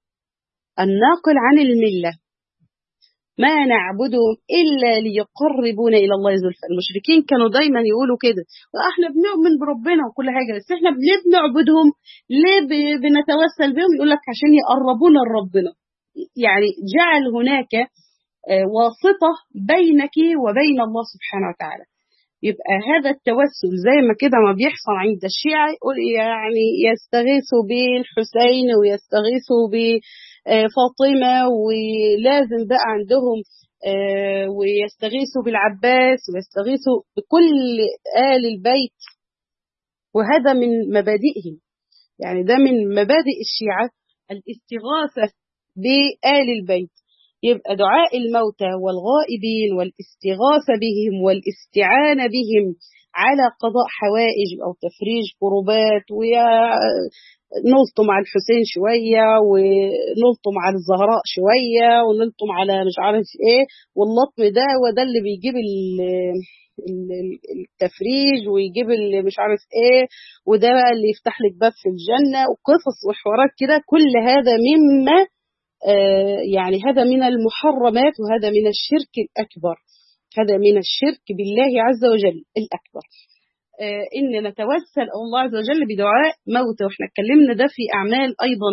الناقل عن الملة. ما نعبدهم إلا ليقربونا إلى الله زلفى. المشركين كانوا دايما يقولوا كده: احنا بنؤمن بربنا وكل حاجة، بس احنا ليه بنعبدهم؟ ليه بنتوسل بهم؟ يقول لك عشان يقربونا لربنا. يعني جعل هناك واسطة بينك وبين الله سبحانه وتعالى. يبقى هذا التوسل زي ما كده ما بيحصل عند الشيعة، يقول يعني يستغيثوا بالحسين ويستغيثوا بفاطمة ولازم بقى عندهم ويستغيثوا بالعباس ويستغيثوا بكل آل البيت، وهذا من مبادئهم. يعني ده من مبادئ الشيعة الاستغاثة بآل البيت. يبقى دعاء الموتى والغائبين والاستغاثة بهم والاستعانة بهم على قضاء حوائج أو تفريج كربات، ونلطم على الحسين شوية ونلطم على الزهراء شوية ونلطم على مش عارف ايه، واللطم ده وده اللي بيجيب التفريج ويجيب اللي مش عارف ايه، وده بقى اللي يفتح لك باب في الجنة وقصص وحوارات كده. كل هذا مما يعني هذا من المحرمات، وهذا من الشرك الأكبر، هذا من الشرك بالله عز وجل الأكبر. إن نتوسل الله عز وجل بدعاء موتى، وإحنا اتكلمنا ده في أعمال أيضا،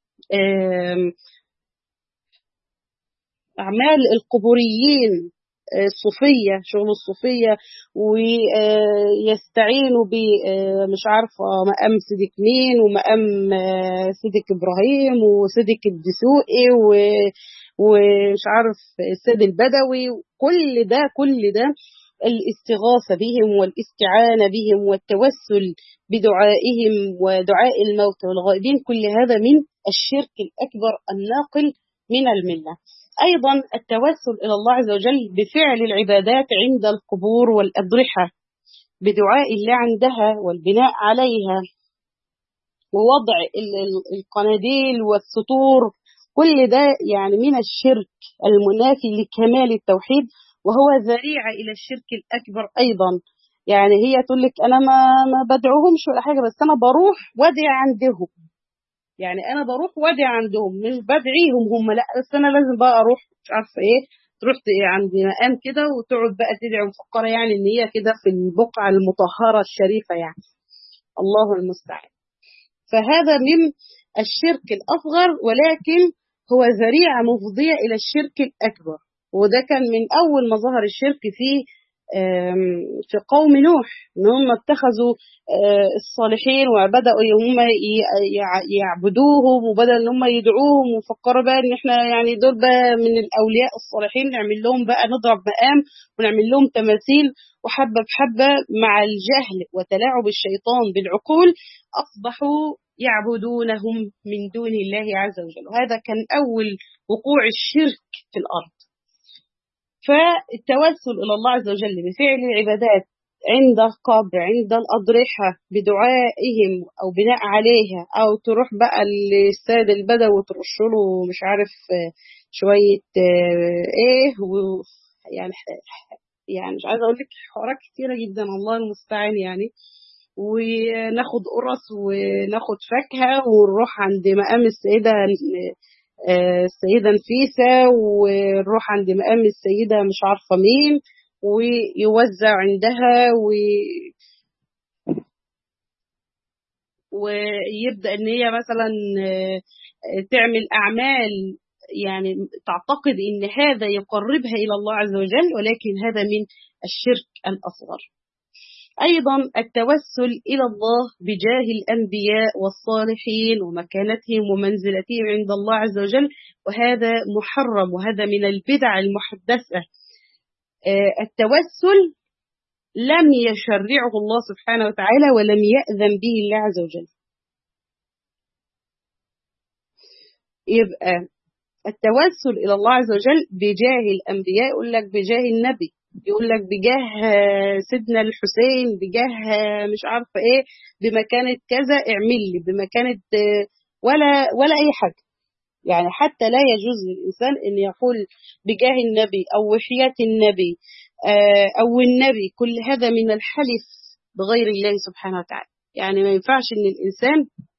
أعمال القبوريين الصوفية، شغل الصوفية، ويستعينوا ب مش عارفة مقام سيدك مين ومقام سيدك إبراهيم وسيدك الدسوقي ومش عارف السيد البدوي. كل ده كل ده الاستغاثة بهم والاستعانة بهم والتوسل بدعائهم ودعاء الموت والغائبين، كل هذا من الشرك الأكبر الناقل من الملة. أيضا التوسل إلى الله عز وجل بفعل العبادات عند القبور والأضرحة، بدعاء الله عندها والبناء عليها ووضع القناديل والسطور كل ده يعني من الشرك المنافي لكمال التوحيد، وهو ذريعة إلى الشرك الأكبر أيضا. يعني هي تقول لك أنا ما ما بدعوهمش ولا حاجة، بس أنا بروح وادعي عندهم. يعني أنا بروح وادعي عندهم، مش بدعيهم هم، لا، بس أنا لازم بقى أروح مش عارفة إيه، تروح عند مقام كده وتقعد بقى تدعي مفكرة يعني إن هي كده في البقعة المطهرة الشريفة يعني. الله المستعان. فهذا من الشرك الأصغر، ولكن هو ذريعة مفضية إلى الشرك الأكبر. وده كان من أول ما ظهر الشرك في في قوم نوح، إن هم اتخذوا الصالحين وبدأوا هم يعبدوهم، وبدأوا إن هم يدعوهم، وفكروا بقى إن إحنا يعني دول بقى من الأولياء الصالحين، نعمل لهم بقى نضرب مقام ونعمل لهم تماثيل. وحبة بحبة مع الجهل وتلاعب الشيطان بالعقول أصبحوا يعبدونهم من دون الله عز وجل. وهذا كان أول وقوع الشرك في الأرض. فالتوسل إلى الله عز وجل بفعل العبادات عند القبر، عند الأضرحة، بدعائهم أو بناء عليها، أو تروح بقى للسيد البدوي وترش له مش عارف شوية إيه، يعني يعني مش عايزة أقول لك حوارات كتيرة جدا، الله المستعان يعني. وناخد قرص وناخد فاكهة ونروح عند مقام السيدة السيدة نفيسة، ونروح عند مقام السيدة مش عارفة مين، ويوزع عندها و... ويبدأ ان هي مثلا تعمل أعمال يعني تعتقد ان هذا يقربها إلى الله عز وجل، ولكن هذا من الشرك الأصغر. أيضا التوسل إلى الله بجاه الأنبياء والصالحين ومكانتهم ومنزلتهم عند الله عز وجل، وهذا محرم، وهذا من البدع المحدثة. التوسل لم يشرعه الله سبحانه وتعالى ولم يأذن به الله عز وجل. يبقى التوسل إلى الله عز وجل بجاه الأنبياء، يقول لك بجاه النبي، يقول لك بجاه سيدنا الحسين، بجاه مش عارفة ايه، بمكانة كذا اعمل لي، بمكانة ولا ولا اي حاجة. يعني حتى لا يجوز للإنسان ان يقول بجاه النبي او وحياة النبي او النبي. كل هذا من الحلف بغير الله سبحانه وتعالى. يعني ما ينفعش ان الإنسان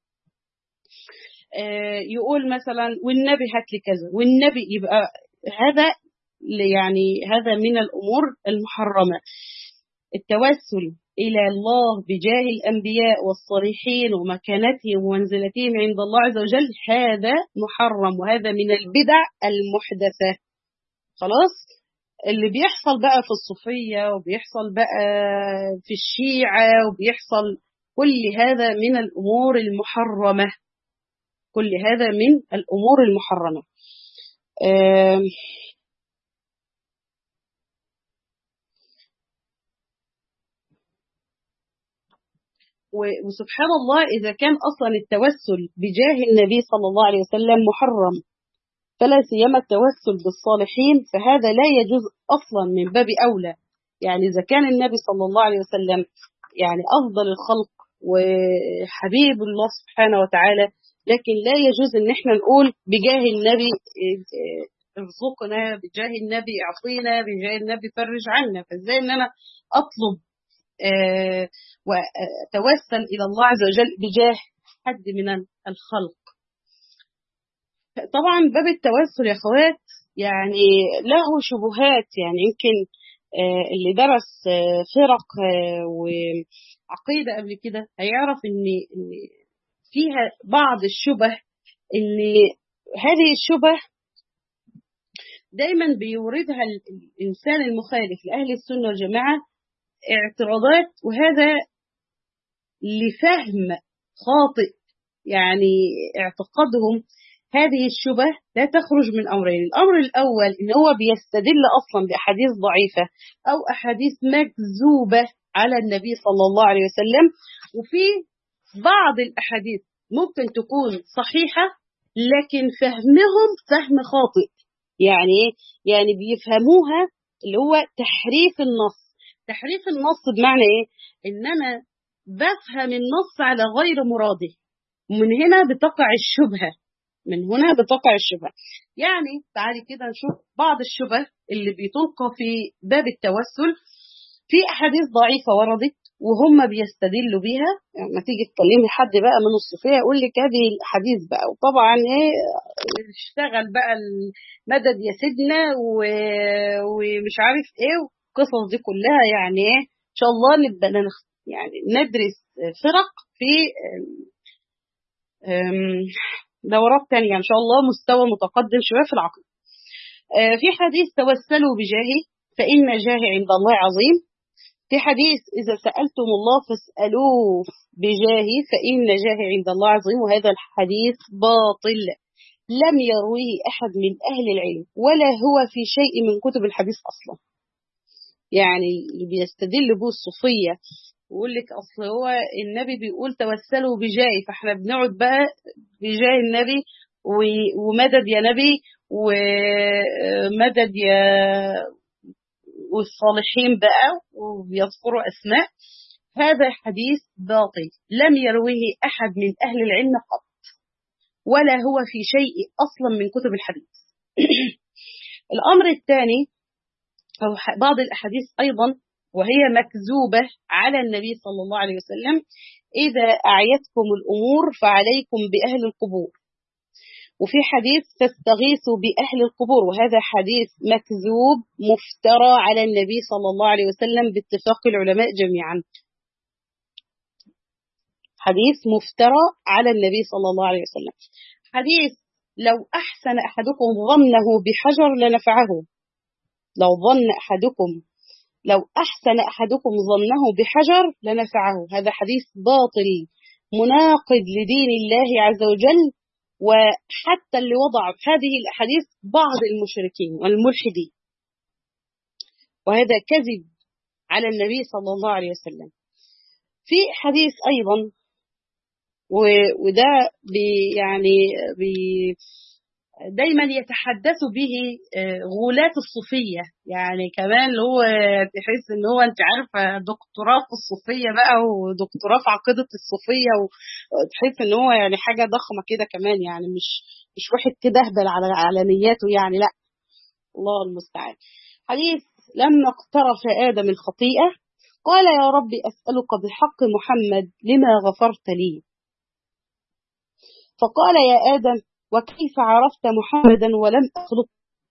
يقول مثلا والنبي هات لي كذا والنبي، يبقى هذا يعني هذا من الأمور المحرمة. التوسل إلى الله بجاه الأنبياء والصالحين ومكانتهم ومنزلتهم عند الله عز وجل هذا محرم، وهذا من البدع المحدثة. خلاص. اللي بيحصل بقى في الصوفية وبيحصل بقى في الشيعة وبيحصل، كل هذا من الأمور المحرمة، كل هذا من الأمور المحرمة. آه وسبحان الله، إذا كان أصلا التوسل بجاه النبي صلى الله عليه وسلم محرم، فلا سيما التوسل بالصالحين، فهذا لا يجوز أصلا من باب أولى. يعني إذا كان النبي صلى الله عليه وسلم يعني أفضل الخلق وحبيب الله سبحانه وتعالى، لكن لا يجوز إن احنا نقول بجاه النبي ارزقنا، بجاه النبي اعطينا، بجاه النبي فرج عنا. فازاي ان انا اطلب آه وأتوسل إلى الله عز وجل بجاه حد من الخلق؟ طبعا باب التوسل يا أخوات يعني له شبهات. يعني يمكن آه اللي درس آه فرق آه وعقيدة قبل كده هيعرف إن فيها بعض الشبه، إن هذه الشبه دايما بيوردها الإنسان المخالف لأهل السنة والجماعة اعتراضات، وهذا لفهم خاطئ. يعني اعتقادهم هذه الشبه لا تخرج من أمرين. الأمر الأول إن هو بيستدل أصلا بأحاديث ضعيفة أو أحاديث مكذوبة على النبي صلى الله عليه وسلم، وفي بعض الأحاديث ممكن تكون صحيحة لكن فهمهم فهم خاطئ. يعني يعني بيفهموها اللي هو تحريف النص. تحريف النص بمعنى ايه؟ ان انا بفهم النص على غير مراده، ومن هنا بتقع الشبهة. من هنا بتقع الشبهة. يعني تعالي كده نشوف بعض الشبه اللي بتلقى في باب التوسل. في أحاديث ضعيفة وردت وهم بيستدلوا بيها، يعني ما تيجي تكلمي حد بقى من الصوفية يقول لك هذه الحديث بقى، وطبعا ايه اشتغل بقى المدد يا سيدنا ومش عارف ايه والقصص دي كلها. يعني ايه ان شاء الله نبقى يعني ندرس فرق في دورات تانية إن شاء الله، مستوى متقدم شوية في العقل. في حديث توسلوا بجاهي فإن جاهي عند الله عظيم. في حديث إذا سألتم الله فاسألوه بجاهي فإن جاهي عند الله عظيم، وهذا الحديث باطل لم يرويه أحد من أهل العلم ولا هو في شيء من كتب الحديث أصلا. يعني بيستدل به الصوفية ويقول لك أصل هو النبي بيقول توسلوا بجاهي، فاحنا بنقعد بقى بجاه النبي ومدد يا نبي ومدد يا والصالحين بقى وبيذكروا أسماء. هذا حديث باطل لم يرويه أحد من أهل العلم قط ولا هو في شيء أصلا من كتب الحديث. الأمر الثاني أو بعض الأحاديث أيضا وهي مكذوبة على النبي صلى الله عليه وسلم: إذا أعيتكم الأمور فعليكم بأهل القبور. وفي حديث تستغيثوا بأهل القبور، وهذا حديث مكذوب مفترى على النبي صلى الله عليه وسلم باتفاق العلماء جميعا. حديث مفترى على النبي صلى الله عليه وسلم. حديث لو أحسن أحدكم ظنه بحجر لنفعه. لو ظن أحدكم لو أحسن أحدكم ظنه بحجر لنفعه. هذا حديث باطل مناقض لدين الله عز وجل، وحتى اللي وضع هذه الأحاديث بعض المشركين والملحدين، وهذا كذب على النبي صلى الله عليه وسلم. في حديث أيضا وده بي يعني بي دايما يتحدث به غلاة الصوفية، يعني كمان اللي هو تحس ان هو انت عارفه دكتوراه في الصوفية بقى ودكتوراه في عقيدة الصوفية، وتحس ان هو يعني حاجة ضخمة كده كمان، يعني مش مش واحد كده اهبل على على نياته يعني، لا الله المستعان. حديث لما اقترف آدم الخطيئة قال يا رب أسألك بحق محمد لما غفرت لي. فقال يا آدم وكيف عرفت محمدا ولم أخلق؟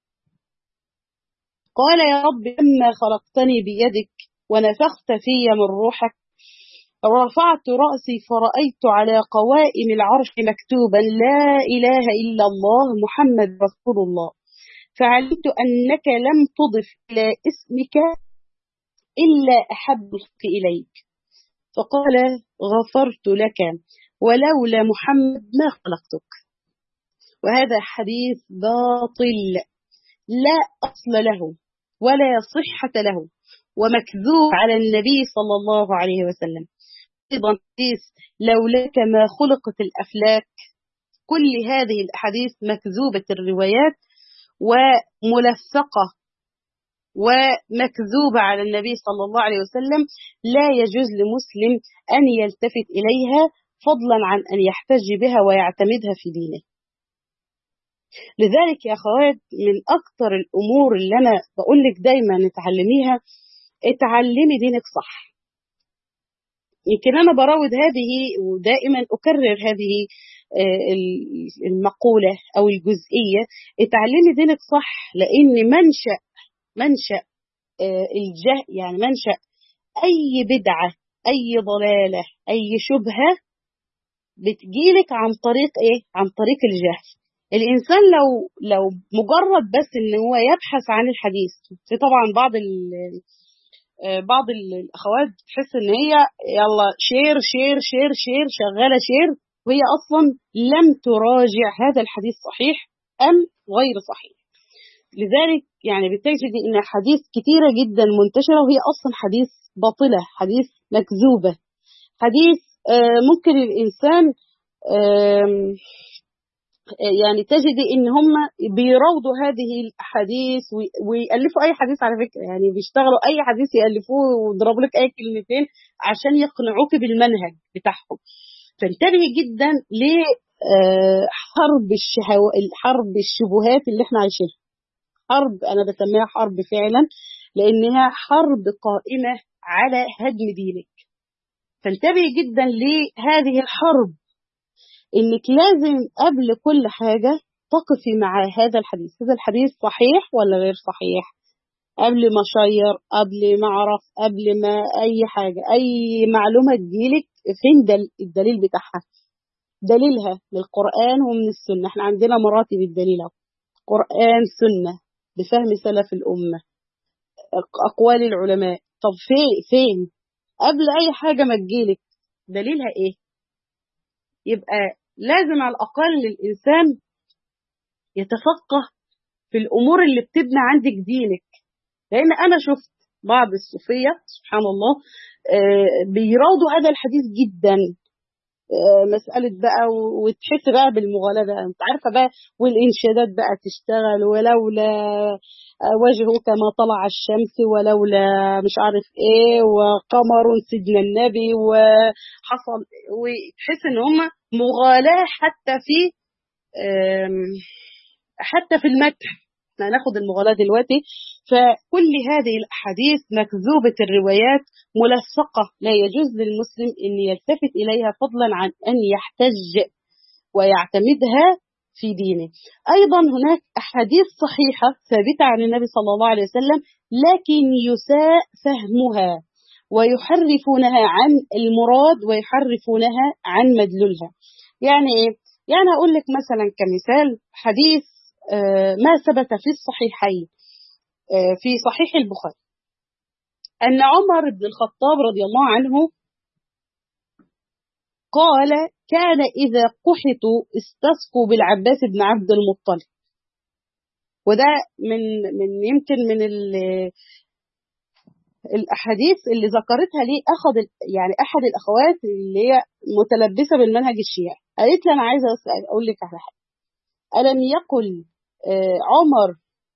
قال يا رب لما خلقتني بيدك ونفخت في من روحك ورفعت رأسي فرأيت على قوائم العرش مكتوبا لا إله إلا الله محمد رسول الله، فعلمت أنك لم تضف إلى اسمك إلا أحب إليك. فقال غفرت لك ولولا محمد ما خلقتك. وهذا حديث باطل لا أصل له ولا صحة له ومكذوب على النبي صلى الله عليه وسلم. أيضا حديث لولاك ما خلقت الأفلاك. كل هذه الأحاديث مكذوبة الروايات وملفقة ومكذوبة على النبي صلى الله عليه وسلم، لا يجوز لمسلم أن يلتفت إليها فضلا عن أن يحتج بها ويعتمدها في دينه. لذلك يا أخوات من أكثر الأمور اللي أنا بقول لك دايما نتعلميها، اتعلمي دينك صح. يمكن أنا براود هذه ودائما أكرر هذه المقولة أو الجزئية، اتعلمي دينك صح، لأن منشأ منشأ الجهل يعني منشأ أي بدعة أي ضلالة أي شبهة بتجيلك عن طريق إيه؟ عن طريق الجهل. الإنسان لو لو مجرد بس إن هو يبحث عن الحديث، في طبعا بعض ال بعض الأخوات تحس إن هي يلا شير شير شير شير شغالة شير، وهي أصلا لم تراجع هذا الحديث صحيح أم غير صحيح. لذلك يعني بتجد إن حديث كتيرة جدا منتشرة وهي أصلا حديث باطلة، حديث مكذوبة، حديث ممكن الإنسان يعني تجد إن هم بيروضوا هذه الأحاديث ويألفوا أي حديث، على فكرة يعني بيشتغلوا أي حديث يألفوه ويضربوا لك أي كلمتين عشان يقنعوك بالمنهج بتاعهم. فانتبهي جدا ل حرب الشهو... الحرب الشبهات اللي احنا عايشينها. حرب أنا بسميها حرب فعلا، لأنها حرب قائمة على هدم دينك. فانتبهي جدا لهذه الحرب، إنك لازم قبل كل حاجة تقفي مع هذا الحديث. هذا الحديث صحيح ولا غير صحيح؟ قبل ما أشير، قبل ما أعرف، قبل ما أي حاجة، أي معلومة تجيلك، فين دل... الدليل بتاعها؟ دليلها من القرآن ومن السنة. احنا عندنا مراتب الدليل: قرآن، سنة، بفهم سلف الأمة، أقوال العلماء. طب فين فين قبل أي حاجة ما تجيلك دليلها إيه؟ يبقى لازم على الأقل الإنسان يتفقه في الأمور اللي بتبنى عندك دينك. لأن أنا شفت بعض الصوفية سبحان الله بيراودوا هذا الحديث جدا، مسألة بقى، وتحس بقى بالمغالبة، انت عارفة بقى، والإنشادات بقى تشتغل، ولولا وجهك ما طلع الشمس، ولولا مش عارف ايه، وقمر سيدنا النبي، وحصل، وتحس ان هم مغالاة حتى في حتى في المدح. هناخد المغالاة دلوقتي. فكل هذه الأحاديث مكذوبة الروايات ملفقة، لا يجوز للمسلم أن يلتفت إليها، فضلا عن أن يحتج ويعتمدها في دينه. أيضا هناك أحاديث صحيحة ثابتة عن النبي صلى الله عليه وسلم، لكن يساء فهمها ويحرفونها عن المراد ويحرفونها عن مدلولها. يعني إيه؟ يعني أقول لك مثلا كمثال حديث ما ثبت في الصحيحين، في صحيح البخاري، أن عمر بن الخطاب رضي الله عنه قال: كان إذا قحطوا استسقوا بالعباس بن عبد المطلب. وده من من يمكن من الأحاديث اللي ذكرتها لي أخذ يعني أحد الأخوات اللي هي متلبسة بالمنهج الشيعي، قالت لي: أنا عايزة أقول لك على حاجة، ألم يقل عمر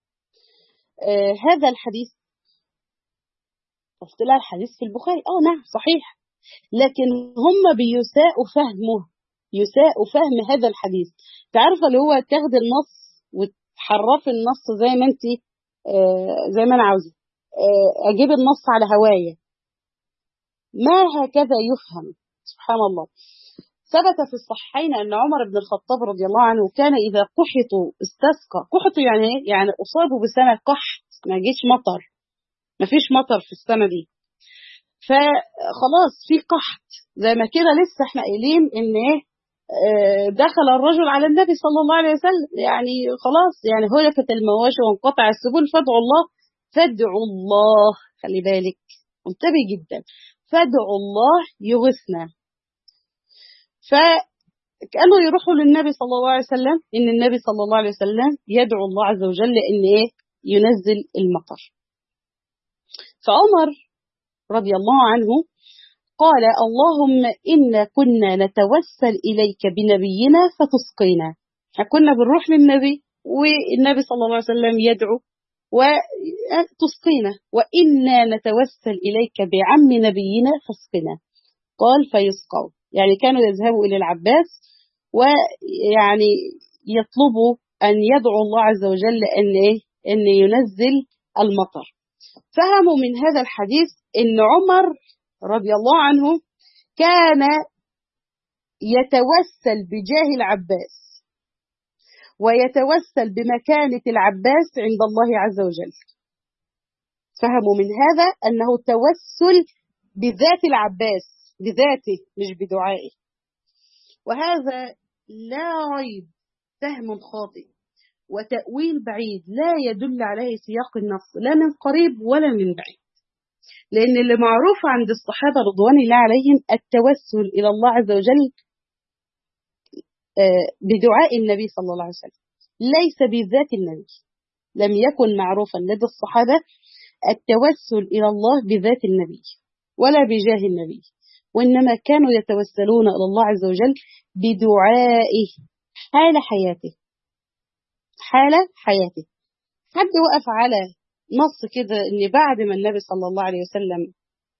هذا الحديث؟ قلت لها: الحديث في البخاري. اه نعم صحيح، لكن هم بيساءوا فهمه، يساءوا فهم هذا الحديث. تعرف اللي هو تاخد النص وتحرفي النص زي ما انت آه زي ما انا عاوزه، آه اجيب النص على هوايه، ما هكذا يفهم. سبحان الله. ثبت في الصحيحين أن عمر بن الخطاب رضي الله عنه كان إذا قحطوا استسقى. قحطوا يعني ايه؟ يعني أصابوا بسنة قحط، ما جيش مطر، ما فيش مطر في السنة دي، فخلاص في قحط زي ما كده. لسه احنا قايلين ان ايه، دخل الرجل على النبي صلى الله عليه وسلم، يعني خلاص يعني هلكت المواشي وانقطع السبل، فادعوا الله. فادعوا الله، خلي بالك انتبه جدا، فادعوا الله يغثنا. فكانوا يروحوا للنبي صلى الله عليه وسلم، ان النبي صلى الله عليه وسلم يدعو الله عز وجل ان ايه، ينزل المطر. فعمر رضي الله عنه قال: اللهم إنا كنا نتوسل إليك بنبينا فتسقينا. كنا بنروح للنبي والنبي صلى الله عليه وسلم يدعو وتسقينا، وإنا نتوسل إليك بعم نبينا فاسقنا. قال: فيسقوا، يعني كانوا يذهبوا إلى العباس ويعني يطلبوا أن يدعو الله عز وجل أن إيه؟ أن ينزل المطر. فهموا من هذا الحديث أن عمر رضي الله عنه كان يتوسل بجاه العباس ويتوسل بمكانة العباس عند الله عز وجل. فهموا من هذا أنه توسل بذات العباس، بذاته مش بدعائه. وهذا لا ريب فهم خاطئ وتأويل بعيد لا يدل عليه سياق النص، لا من قريب ولا من بعيد. لأن اللي معروف عند الصحابة رضوان الله عليهم التوسل إلى الله عز وجل بدعاء النبي صلى الله عليه وسلم، ليس بذات النبي. لم يكن معروفا لدى الصحابة التوسل إلى الله بذات النبي ولا بجاه النبي، وإنما كانوا يتوسلون إلى الله عز وجل بدعائه حال حياته، حال حياته. حد وقف على نص كده ان بعد ما النبي صلى الله عليه وسلم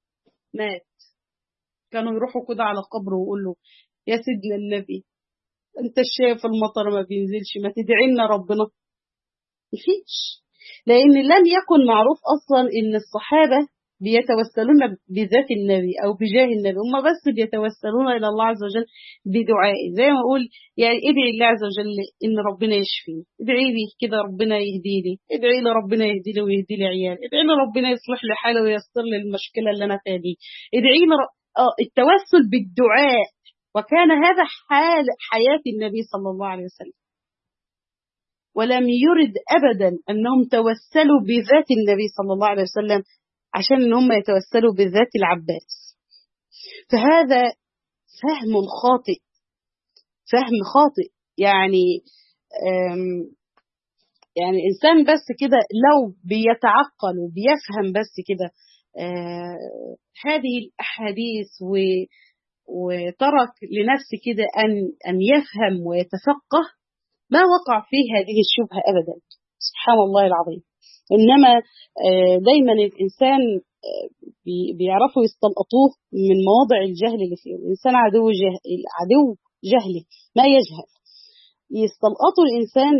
مات كانوا يروحوا كده على قبره ويقولوا: يا سيدنا النبي انت شايف المطر ما بينزلش، ما تدعي لنا ربنا؟ مفيش. لأن لم يكن معروف أصلا إن الصحابة بيتوسلون بذات النبي أو بجاه النبي، هم بس بيتوسلون إلى الله عز وجل بدعاء. زي ما أقول يعني ادعي الله عز وجل إن ربنا يشفيني، ادعي لي كده ربنا يهدي لي، ادعي لي ربنا يهدي لي ويهدي لي عيال، ادعي لي ربنا يصلح لي حالي وييسر لي المشكلة اللي أنا فيها دي، ادعي لي ر... آه التوسل بالدعاء. وكان هذا حال حياة النبي صلى الله عليه وسلم، ولم يرد أبدا أنهم توسلوا بذات النبي صلى الله عليه وسلم عشان أنهم يتوسلوا بذات العباس. فهذا فهم خاطئ، فهم خاطئ. يعني يعني إنسان بس كده لو بيتعقل وبيفهم بس كده هذه الأحاديث وترك لنفسه كده أن أن يفهم ويتفقه، ما وقع فيه هذه الشبهة أبدا. سبحان الله العظيم. إنما دايما الإنسان بيعرفوا يستلقطوه من مواضع الجهل اللي فيه. الإنسان عدو جهل، عدو جهله ما يجهل. يستلقطوا الإنسان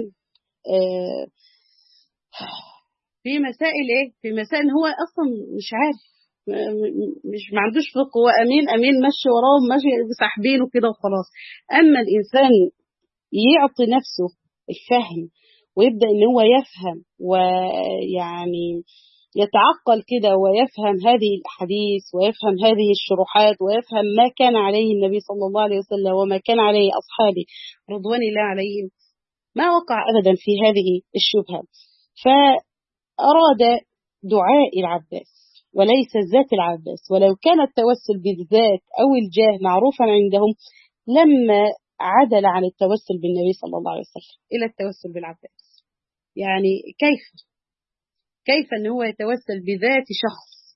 في مسائل إيه؟ في مسائل هو أصلا مش عارف، مش ما عندوش فقه، هو أمين أمين ماشي وراه ماشي ساحبينه كده وخلاص. أما الإنسان يعطي نفسه الفهم ويبدأ إن هو يفهم ويعني يتعقل كده ويفهم هذه الأحاديث ويفهم هذه الشروحات ويفهم ما كان عليه النبي صلى الله عليه وسلم وما كان عليه أصحابه رضوان الله عليهم، ما وقع أبدا في هذه الشبهة. فأراد دعاء العباس وليس ذات العباس. ولو كان التوسل بالذات أو الجاه معروفا عندهم لما عدل عن التوسل بالنبي صلى الله عليه وسلم إلى التوسل بالعباس. يعني كيف كيف أن هو يتوسل بذات شخص،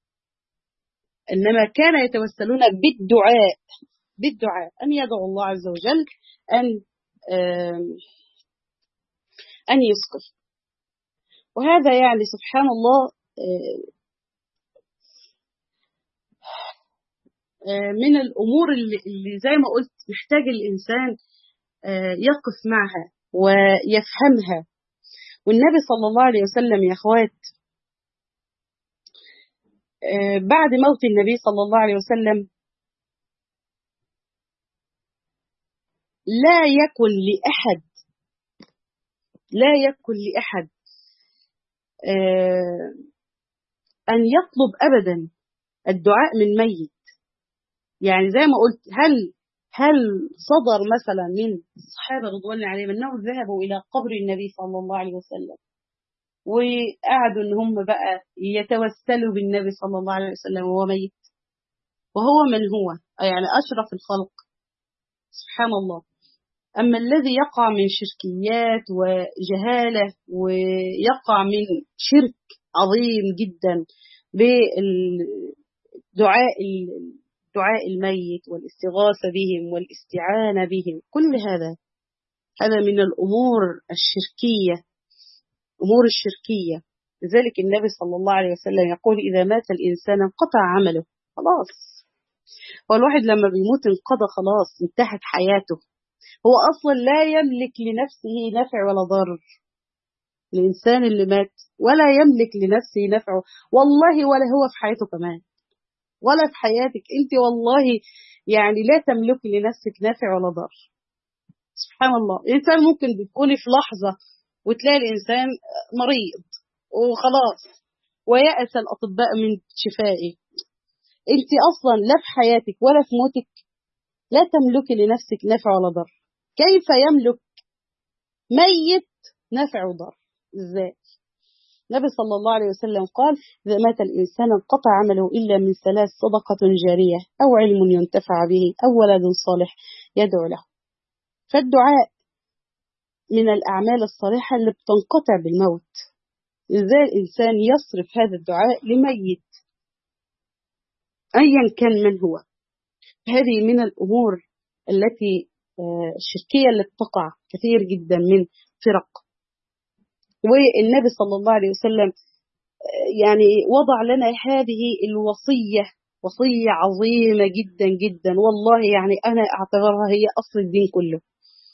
إنما كان يتوسلون بالدعاء، بالدعاء أن يدعو الله عز وجل أن أن يسقط. وهذا يعني سبحان الله من الأمور اللي زي ما قلت محتاج الإنسان يقف معها ويفهمها. والنبي صلى الله عليه وسلم يا أخوات بعد موت النبي صلى الله عليه وسلم لا يكن لأحد لا يكن لأحد أن يطلب أبدا الدعاء من ميت. يعني زي ما قلت هل هل صدر مثلا من الصحابة رضوان الله عليهم أنهم ذهبوا إلى قبر النبي صلى الله عليه وسلم وقعدوا أن هم بقى يتوسلوا بالنبي صلى الله عليه وسلم وهو ميت، وهو من هو يعني أشرف الخلق سبحان الله. أما الذي يقع من شركيات وجهالة ويقع من شرك عظيم جدا بالدعاء دعاء الميت والاستغاثة بهم والاستعانة بهم، كل هذا هذا من الأمور الشركية، أمور الشركية. لذلك النبي صلى الله عليه وسلم يقول إذا مات الإنسان انقطع عمله، خلاص. هو الواحد لما بيموت انقضى خلاص، انتهت حياته. هو أصلا لا يملك لنفسه نفع ولا ضر. الإنسان اللي مات ولا يملك لنفسه نفع والله، ولا هو في حياته كمان، ولا في حياتك أنت والله. يعني لا تملك لنفسك نفع ولا ضر. سبحان الله. الإنسان ممكن بتكوني في لحظة وتلاقي الإنسان مريض وخلاص ويأس الأطباء من شفائه. أنت أصلا لا في حياتك ولا في موتك لا تملك لنفسك نفع ولا ضر. كيف يملك ميت نفع وضر؟ إزاي؟ النبي صلى الله عليه وسلم قال إذا مات الإنسان انقطع عمله إلا من ثلاث: صدقة جارية أو علم ينتفع به أو ولد صالح يدعو له. فالدعاء من الأعمال الصالحة اللي بتنقطع بالموت. إزاي الإنسان يصرف هذا الدعاء لميت أيا كان من هو؟ هذه من الأمور التي الشركية اللي بتقع كثير جدا من فرق. والنبي صلى الله عليه وسلم يعني وضع لنا هذه الوصية، وصية عظيمة جدا جدا والله. يعني أنا أعتبرها هي أصل الدين كله.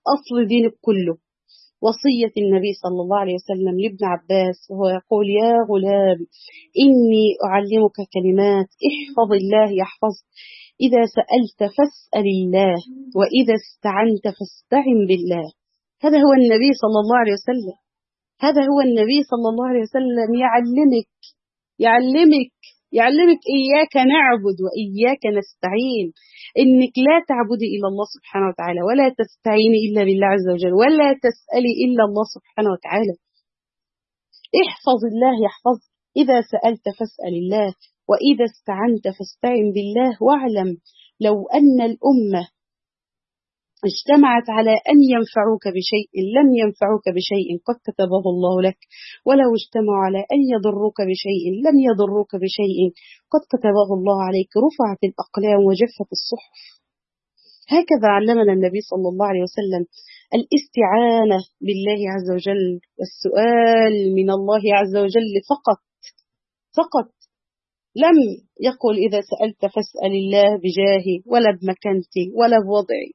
أصل دينك كله. وصية النبي صلى الله عليه وسلم لابن عباس وهو يقول: يا غلام إني أعلمك كلمات احفظ الله يحفظك، إذا سألت فاسأل الله، وإذا استعنت فاستعن بالله. هذا هو النبي صلى الله عليه وسلم، هذا هو النبي صلى الله عليه وسلم يعلمك يعلمك يعلمك إياك نعبد وإياك نستعين، إنك لا تعبدي إلا الله سبحانه وتعالى، ولا تستعيني إلا بالله عز وجل، ولا تسألي إلا الله سبحانه وتعالى. احفظ الله يحفظ، إذا سألت فاسأل الله، وإذا استعنت فاستعن بالله. واعلم لو أن الأمة اجتمعت على أن ينفعوك بشيء لم ينفعوك بشيء قد كتبه الله لك، ولو اجتمعوا على أن يضروك بشيء لم يضروك بشيء قد كتبه الله عليك. رفعت الأقلام وجفت الصحف. هكذا علمنا النبي صلى الله عليه وسلم الاستعانة بالله عز وجل والسؤال من الله عز وجل فقط فقط. لم يقل إذا سألت فاسأل الله بجاهي ولا بمكانتي ولا بوضعي.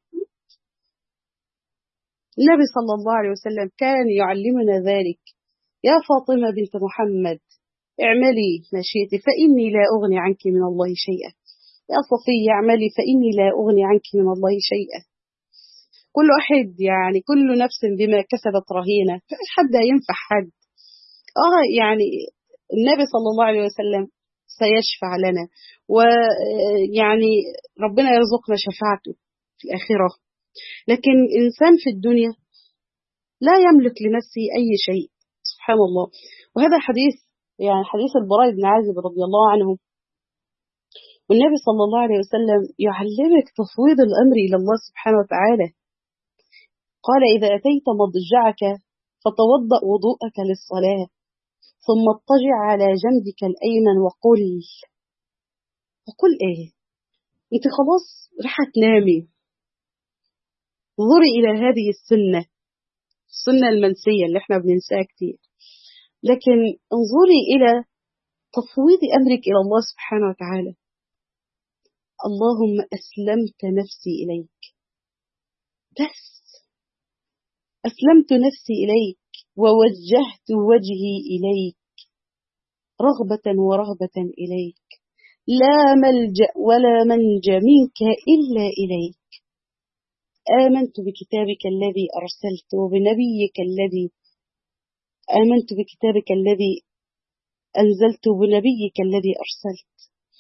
النبي صلى الله عليه وسلم كان يعلمنا ذلك: يا فاطمة بنت محمد اعملي ما شئت فإني لا أغني عنك من الله شيئا، يا صفية اعملي فإني لا أغني عنك من الله شيئا. كل واحد يعني كل نفس بما كسبت رهينة، حد ينفع حد. آه يعني النبي صلى الله عليه وسلم سيشفع لنا، ويعني ربنا يرزقنا شفاعته في الآخرة. لكن إنسان في الدنيا لا يملك لنفسه أي شيء، سبحان الله. وهذا حديث يعني حديث البراء بن عازب رضي الله عنه، والنبي صلى الله عليه وسلم يعلمك تفويض الأمر إلى الله سبحانه وتعالى. قال: إذا أتيت مضجعك فتوضأ وضوءك للصلاة، ثم اضطجع على جنبك الأيمن وقل وقل إيه؟ أنت خلاص رح تنامي. انظري إلى هذه السنة، السنة المنسية اللي احنا بننساها كتير، لكن انظري إلى تفويض أمرك إلى الله سبحانه وتعالى. اللهم أسلمت نفسي إليك، بس أسلمت نفسي إليك ووجهت وجهي إليك رغبة ورهبة إليك، لا ملجأ ولا منجى منك إلا إليك. آمنت بكتابك الذي أرسلت وبنبيك الذي آمنت بكتابك الذي أنزلت وبنبيك الذي أرسلت.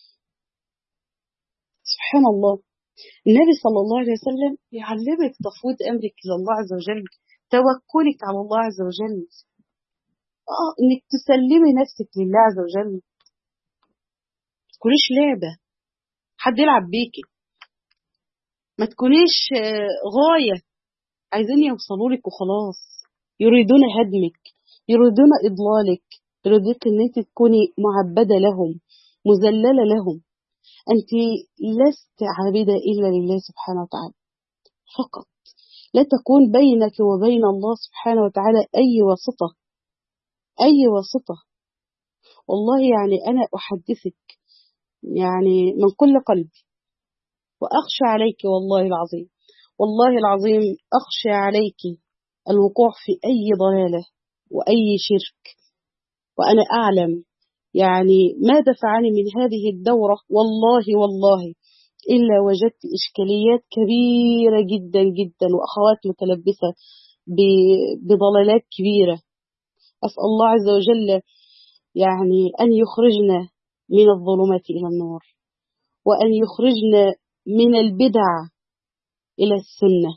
سبحان الله. النبي صلى الله عليه وسلم يعلمك تفويض أمرك إلى الله عز وجل، توكلك على الله عز وجل، آه إنك تسلمي نفسك لله عز وجل. ما تكونيش لعبة حد يلعب بيكي، ما تكونيش غاية عايزين يوصلوا لك وخلاص، يريدون هدمك، يريدون إضلالك، يريدون أن أنت تكوني معبدة لهم، مذللة لهم. أنت لست عابدة إلا لله سبحانه وتعالى فقط. لا تكون بينك وبين الله سبحانه وتعالى أي واسطة، أي واسطة. والله يعني أنا أحدثك يعني من كل قلبي، وأخشى عليك والله العظيم، والله العظيم أخشى عليك الوقوع في أي ضلالة وأي شرك. وأنا أعلم يعني ما دفعني من هذه الدورة، والله والله إلا وجدت إشكاليات كبيرة جدا جدا، وأخوات متلبسة بضلالات كبيرة. أسأل الله عز وجل يعني أن يخرجنا من الظلمات إلى النور، وأن يخرجنا من البدع إلى السنة.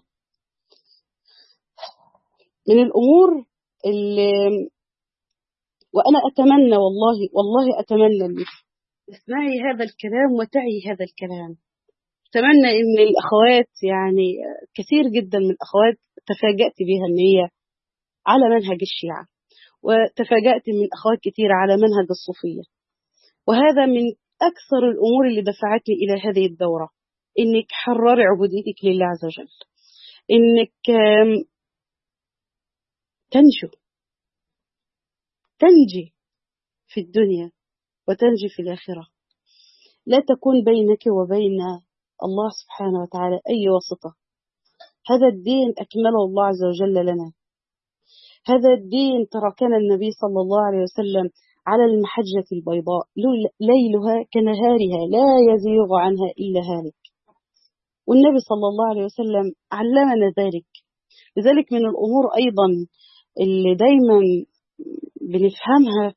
من الأمور اللي وأنا أتمنى والله والله أتمنى أن تسمعي هذا الكلام وتعي هذا الكلام. أتمنى أن الأخوات يعني كثير جدا من الأخوات تفاجأت بها أن هي على منهج الشيعة، وتفاجأت من أخوات كثير على منهج الصوفية. وهذا من أكثر الأمور اللي دفعتني إلى هذه الدورة، إنك حرري عبوديتك لله عز وجل، إنك تنجو تنجي في الدنيا وتنجي في الآخرة. لا تكون بينك وبين الله سبحانه وتعالى أي واسطة. هذا الدين أكمله الله عز وجل لنا. هذا الدين تركنا النبي صلى الله عليه وسلم على المحجة البيضاء ليلها كنهارها لا يزيغ عنها إلا هالك. والنبي صلى الله عليه وسلم علمنا ذلك. لذلك من الأمور أيضا اللي دايما بنفهمها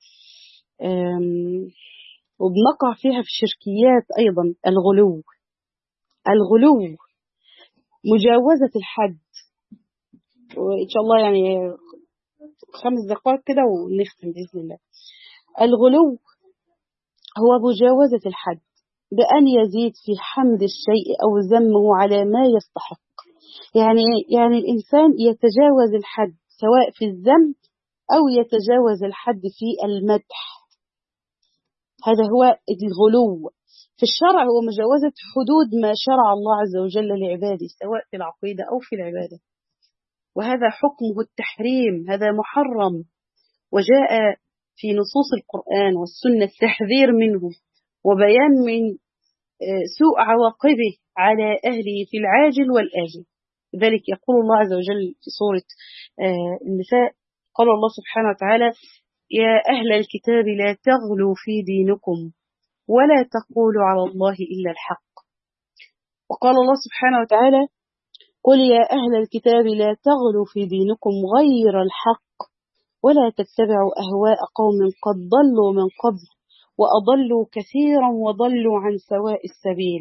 وبنقع فيها في الشركيات أيضا الغلو. الغلو مجاوزة الحد. وإن شاء الله يعني خمس دقائق كده ونختم بإذن الله. الغلو هو مجاوزة الحد بأن يزيد في حمد الشيء أو ذمه على ما يستحق. يعني يعني الإنسان يتجاوز الحد سواء في الذم أو يتجاوز الحد في المدح. هذا هو الغلو في الشرع، هو مجاوزة حدود ما شرع الله عز وجل لعباده سواء في العقيدة أو في العبادة، وهذا حكمه التحريم، هذا محرم. وجاء في نصوص القرآن والسنة التحذير منه وبيان من سوء عواقبه على أهله في العاجل والآجل. لذلك يقول الله عز وجل في سورة النساء، قال الله سبحانه وتعالى: يا أهل الكتاب لا تغلوا في دينكم ولا تقولوا على الله إلا الحق. وقال الله سبحانه وتعالى: قل يا أهل الكتاب لا تغلوا في دينكم غير الحق ولا تتبعوا أهواء قوم قد ضلوا من قبل وأضلوا كثيرا وضلوا عن سواء السبيل.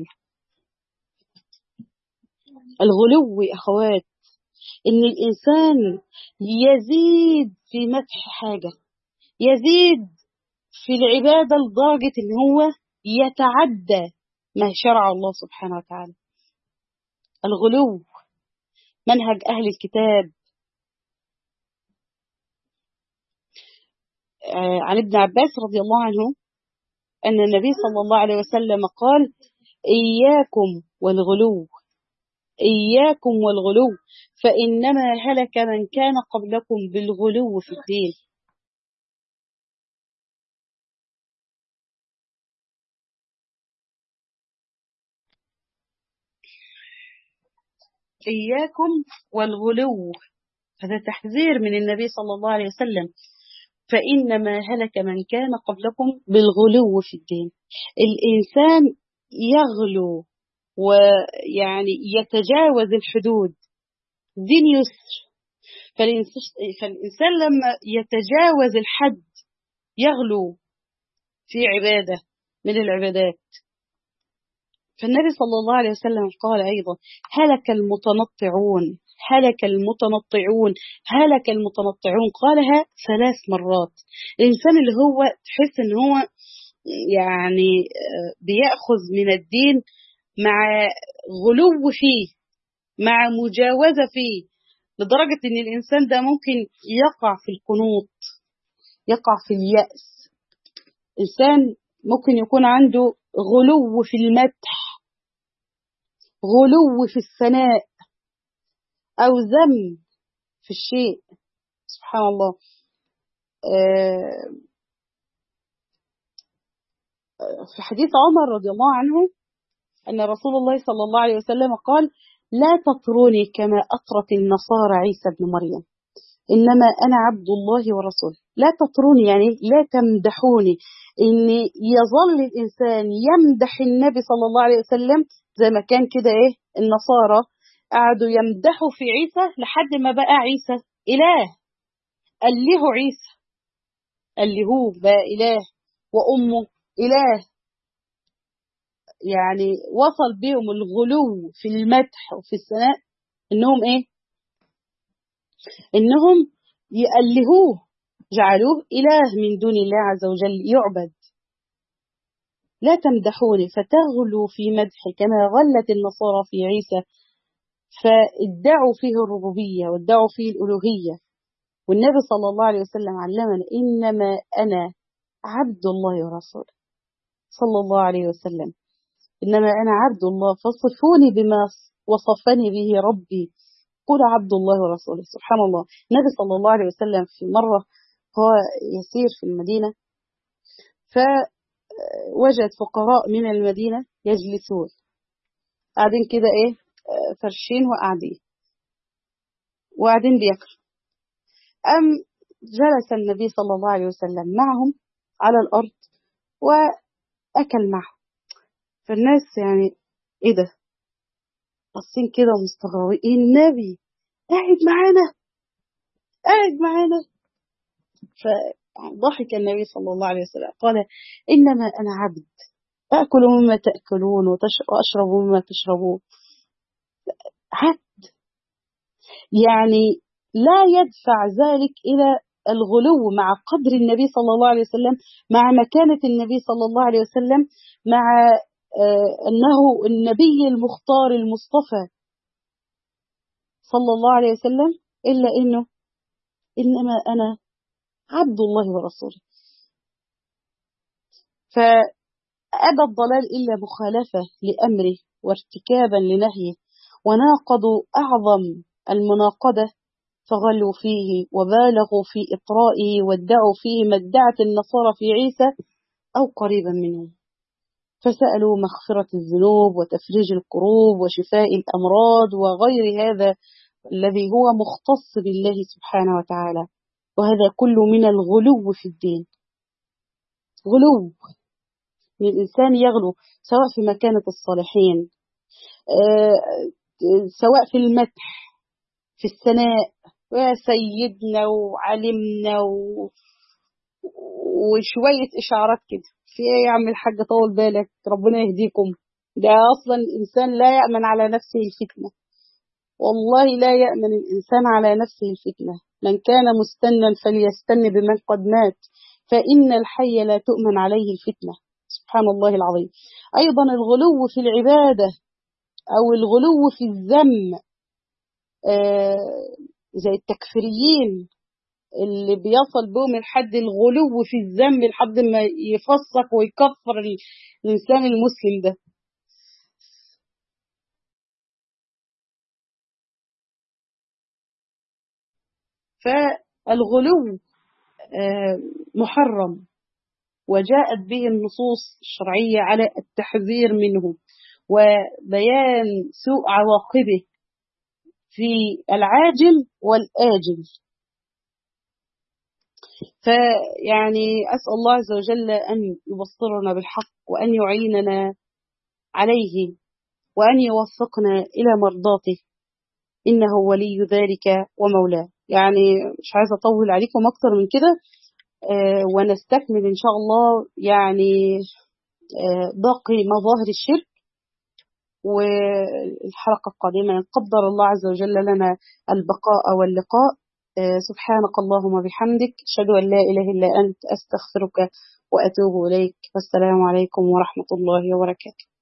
الغلو يا أخوات إن الإنسان يزيد في مدح حاجة، يزيد في العبادة لدرجة إن هو يتعدى ما شرع الله سبحانه وتعالى. الغلو منهج أهل الكتاب. آه عن ابن عباس رضي الله عنه أن النبي صلى الله عليه وسلم قال: إياكم والغلو، إياكم والغلو فإنما هلك من كان قبلكم بالغلو في الدين. إياكم والغلو، هذا تحذير من النبي صلى الله عليه وسلم. فإنما هلك من كان قبلكم بالغلو في الدين. الإنسان يغلو ويعني يتجاوز الحدود. دين يسر، فالإنسان لما يتجاوز الحد يغلو في عبادة من العبادات. فالنبي صلى الله عليه وسلم قال أيضا: هلك المتنطعون، هلك المتنطعون، هلك المتنطعون، قالها ثلاث مرات. الإنسان اللي هو تحس إن هو يعني بيأخذ من الدين مع غلو فيه، مع مجاوزة فيه، لدرجة إن الإنسان ده ممكن يقع في القنوط، يقع في اليأس. إنسان ممكن يكون عنده غلو في المدح، غلو في الثناء، أو ذم في الشيء. سبحان الله. في حديث عمر رضي الله عنه أن رسول الله صلى الله عليه وسلم قال: لا تطروني كما أطرت النصارى عيسى بن مريم، إنما أنا عبد الله ورسوله. لا تطروني يعني لا تمدحوني. إن يظل الإنسان يمدح النبي صلى الله عليه وسلم زي ما كان كده إيه النصارى قعدوا يمدحوا في عيسى لحد ما بقى عيسى إله. أله عيسى، ألهوه بقى إله، وأمه إله. يعني وصل بهم الغلو في المدح وفي الثناء إنهم إيه؟ إنهم يألهوه، جعلوه إله من دون الله عز وجل يعبد. لا تمدحوني فتغلوا في مدحي كما غلت النصارى في عيسى، فادعوا فيه الربوبية وادعوا فيه الألوهية. والنبي صلى الله عليه وسلم علمنا: إنما أنا عبد الله ورسوله، صلى الله عليه وسلم. إنما أنا عبد الله فصفوني بما وصفني به ربي، قل عبد الله ورسوله. سبحان الله. النبي صلى الله عليه وسلم في مرة هو يسير في المدينة، فوجد فقراء من المدينة يجلسون قاعدين كده إيه فرشين وقاعدين، وقاعدين بياكلوا. أم جلس النبي صلى الله عليه وسلم معهم على الأرض وأكل معهم. فالناس يعني إيه ده؟ باصين كده مستغربين، إيه النبي قاعد معانا قاعد معانا. فضحك النبي صلى الله عليه وسلم قال: إنما أنا عبد أكل مما تأكلون وأشرب مما تشربون. عبد يعني لا يدفع ذلك إلى الغلو مع قدر النبي صلى الله عليه وسلم، مع مكانة النبي صلى الله عليه وسلم، مع آه أنه النبي المختار المصطفى صلى الله عليه وسلم، إلا إنه إنما أنا عبد الله ورسوله. فأبى الضلال إلا مخالفة لأمره وارتكابا لنهيه، وناقضوا أعظم المناقضة فغلوا فيه وبالغوا في إطرائه وادعوا فيه ما ادعت النصارى في عيسى أو قريبا منه، فسألوا مغفرة الذنوب وتفريج الكروب وشفاء الأمراض وغير هذا الذي هو مختص بالله سبحانه وتعالى. وهذا كله من الغلو في الدين. غلو من الإنسان يغلو سواء في مكانة الصالحين، سواء في المدح، في الثناء، يا سيدنا وعلمنا و... وشوية إشعارات كده، في إيه يا عم الحاج طول بالك ربنا يهديكم. ده أصلا الإنسان لا يأمن على نفسه الفتنة، والله لا يأمن الإنسان على نفسه الفتنة. من كان مستنا فليستن بمن قد مات، فإن الحي لا تؤمن عليه الفتنة. سبحان الله العظيم. أيضا الغلو في العبادة أو الغلو في الذم، آه زي التكفيريين اللي بيصل بهم الحد الغلو في الذم لحد ما يفسق ويكفر الإنسان المسلم ده. فالغلو آه محرم، وجاءت به النصوص الشرعية على التحذير منه وبيان سوء عواقبه في العاجل والآجل. فيعني أسأل الله عز وجل أن يبصرنا بالحق وأن يعيننا عليه وأن يوفقنا إلى مرضاته، إنه ولي ذلك ومولاه. يعني مش عايزة أطول عليكم أكتر من كده، آه ونستكمل إن شاء الله يعني آه باقي مظاهر الشرك والحلقة القادمة إن قدر الله عز وجل لنا البقاء واللقاء. آه سبحانك اللهم وبحمدك، أشهد أن لا إله إلا أنت، أستغفرك وأتوب إليك، والسلام عليكم ورحمة الله وبركاته.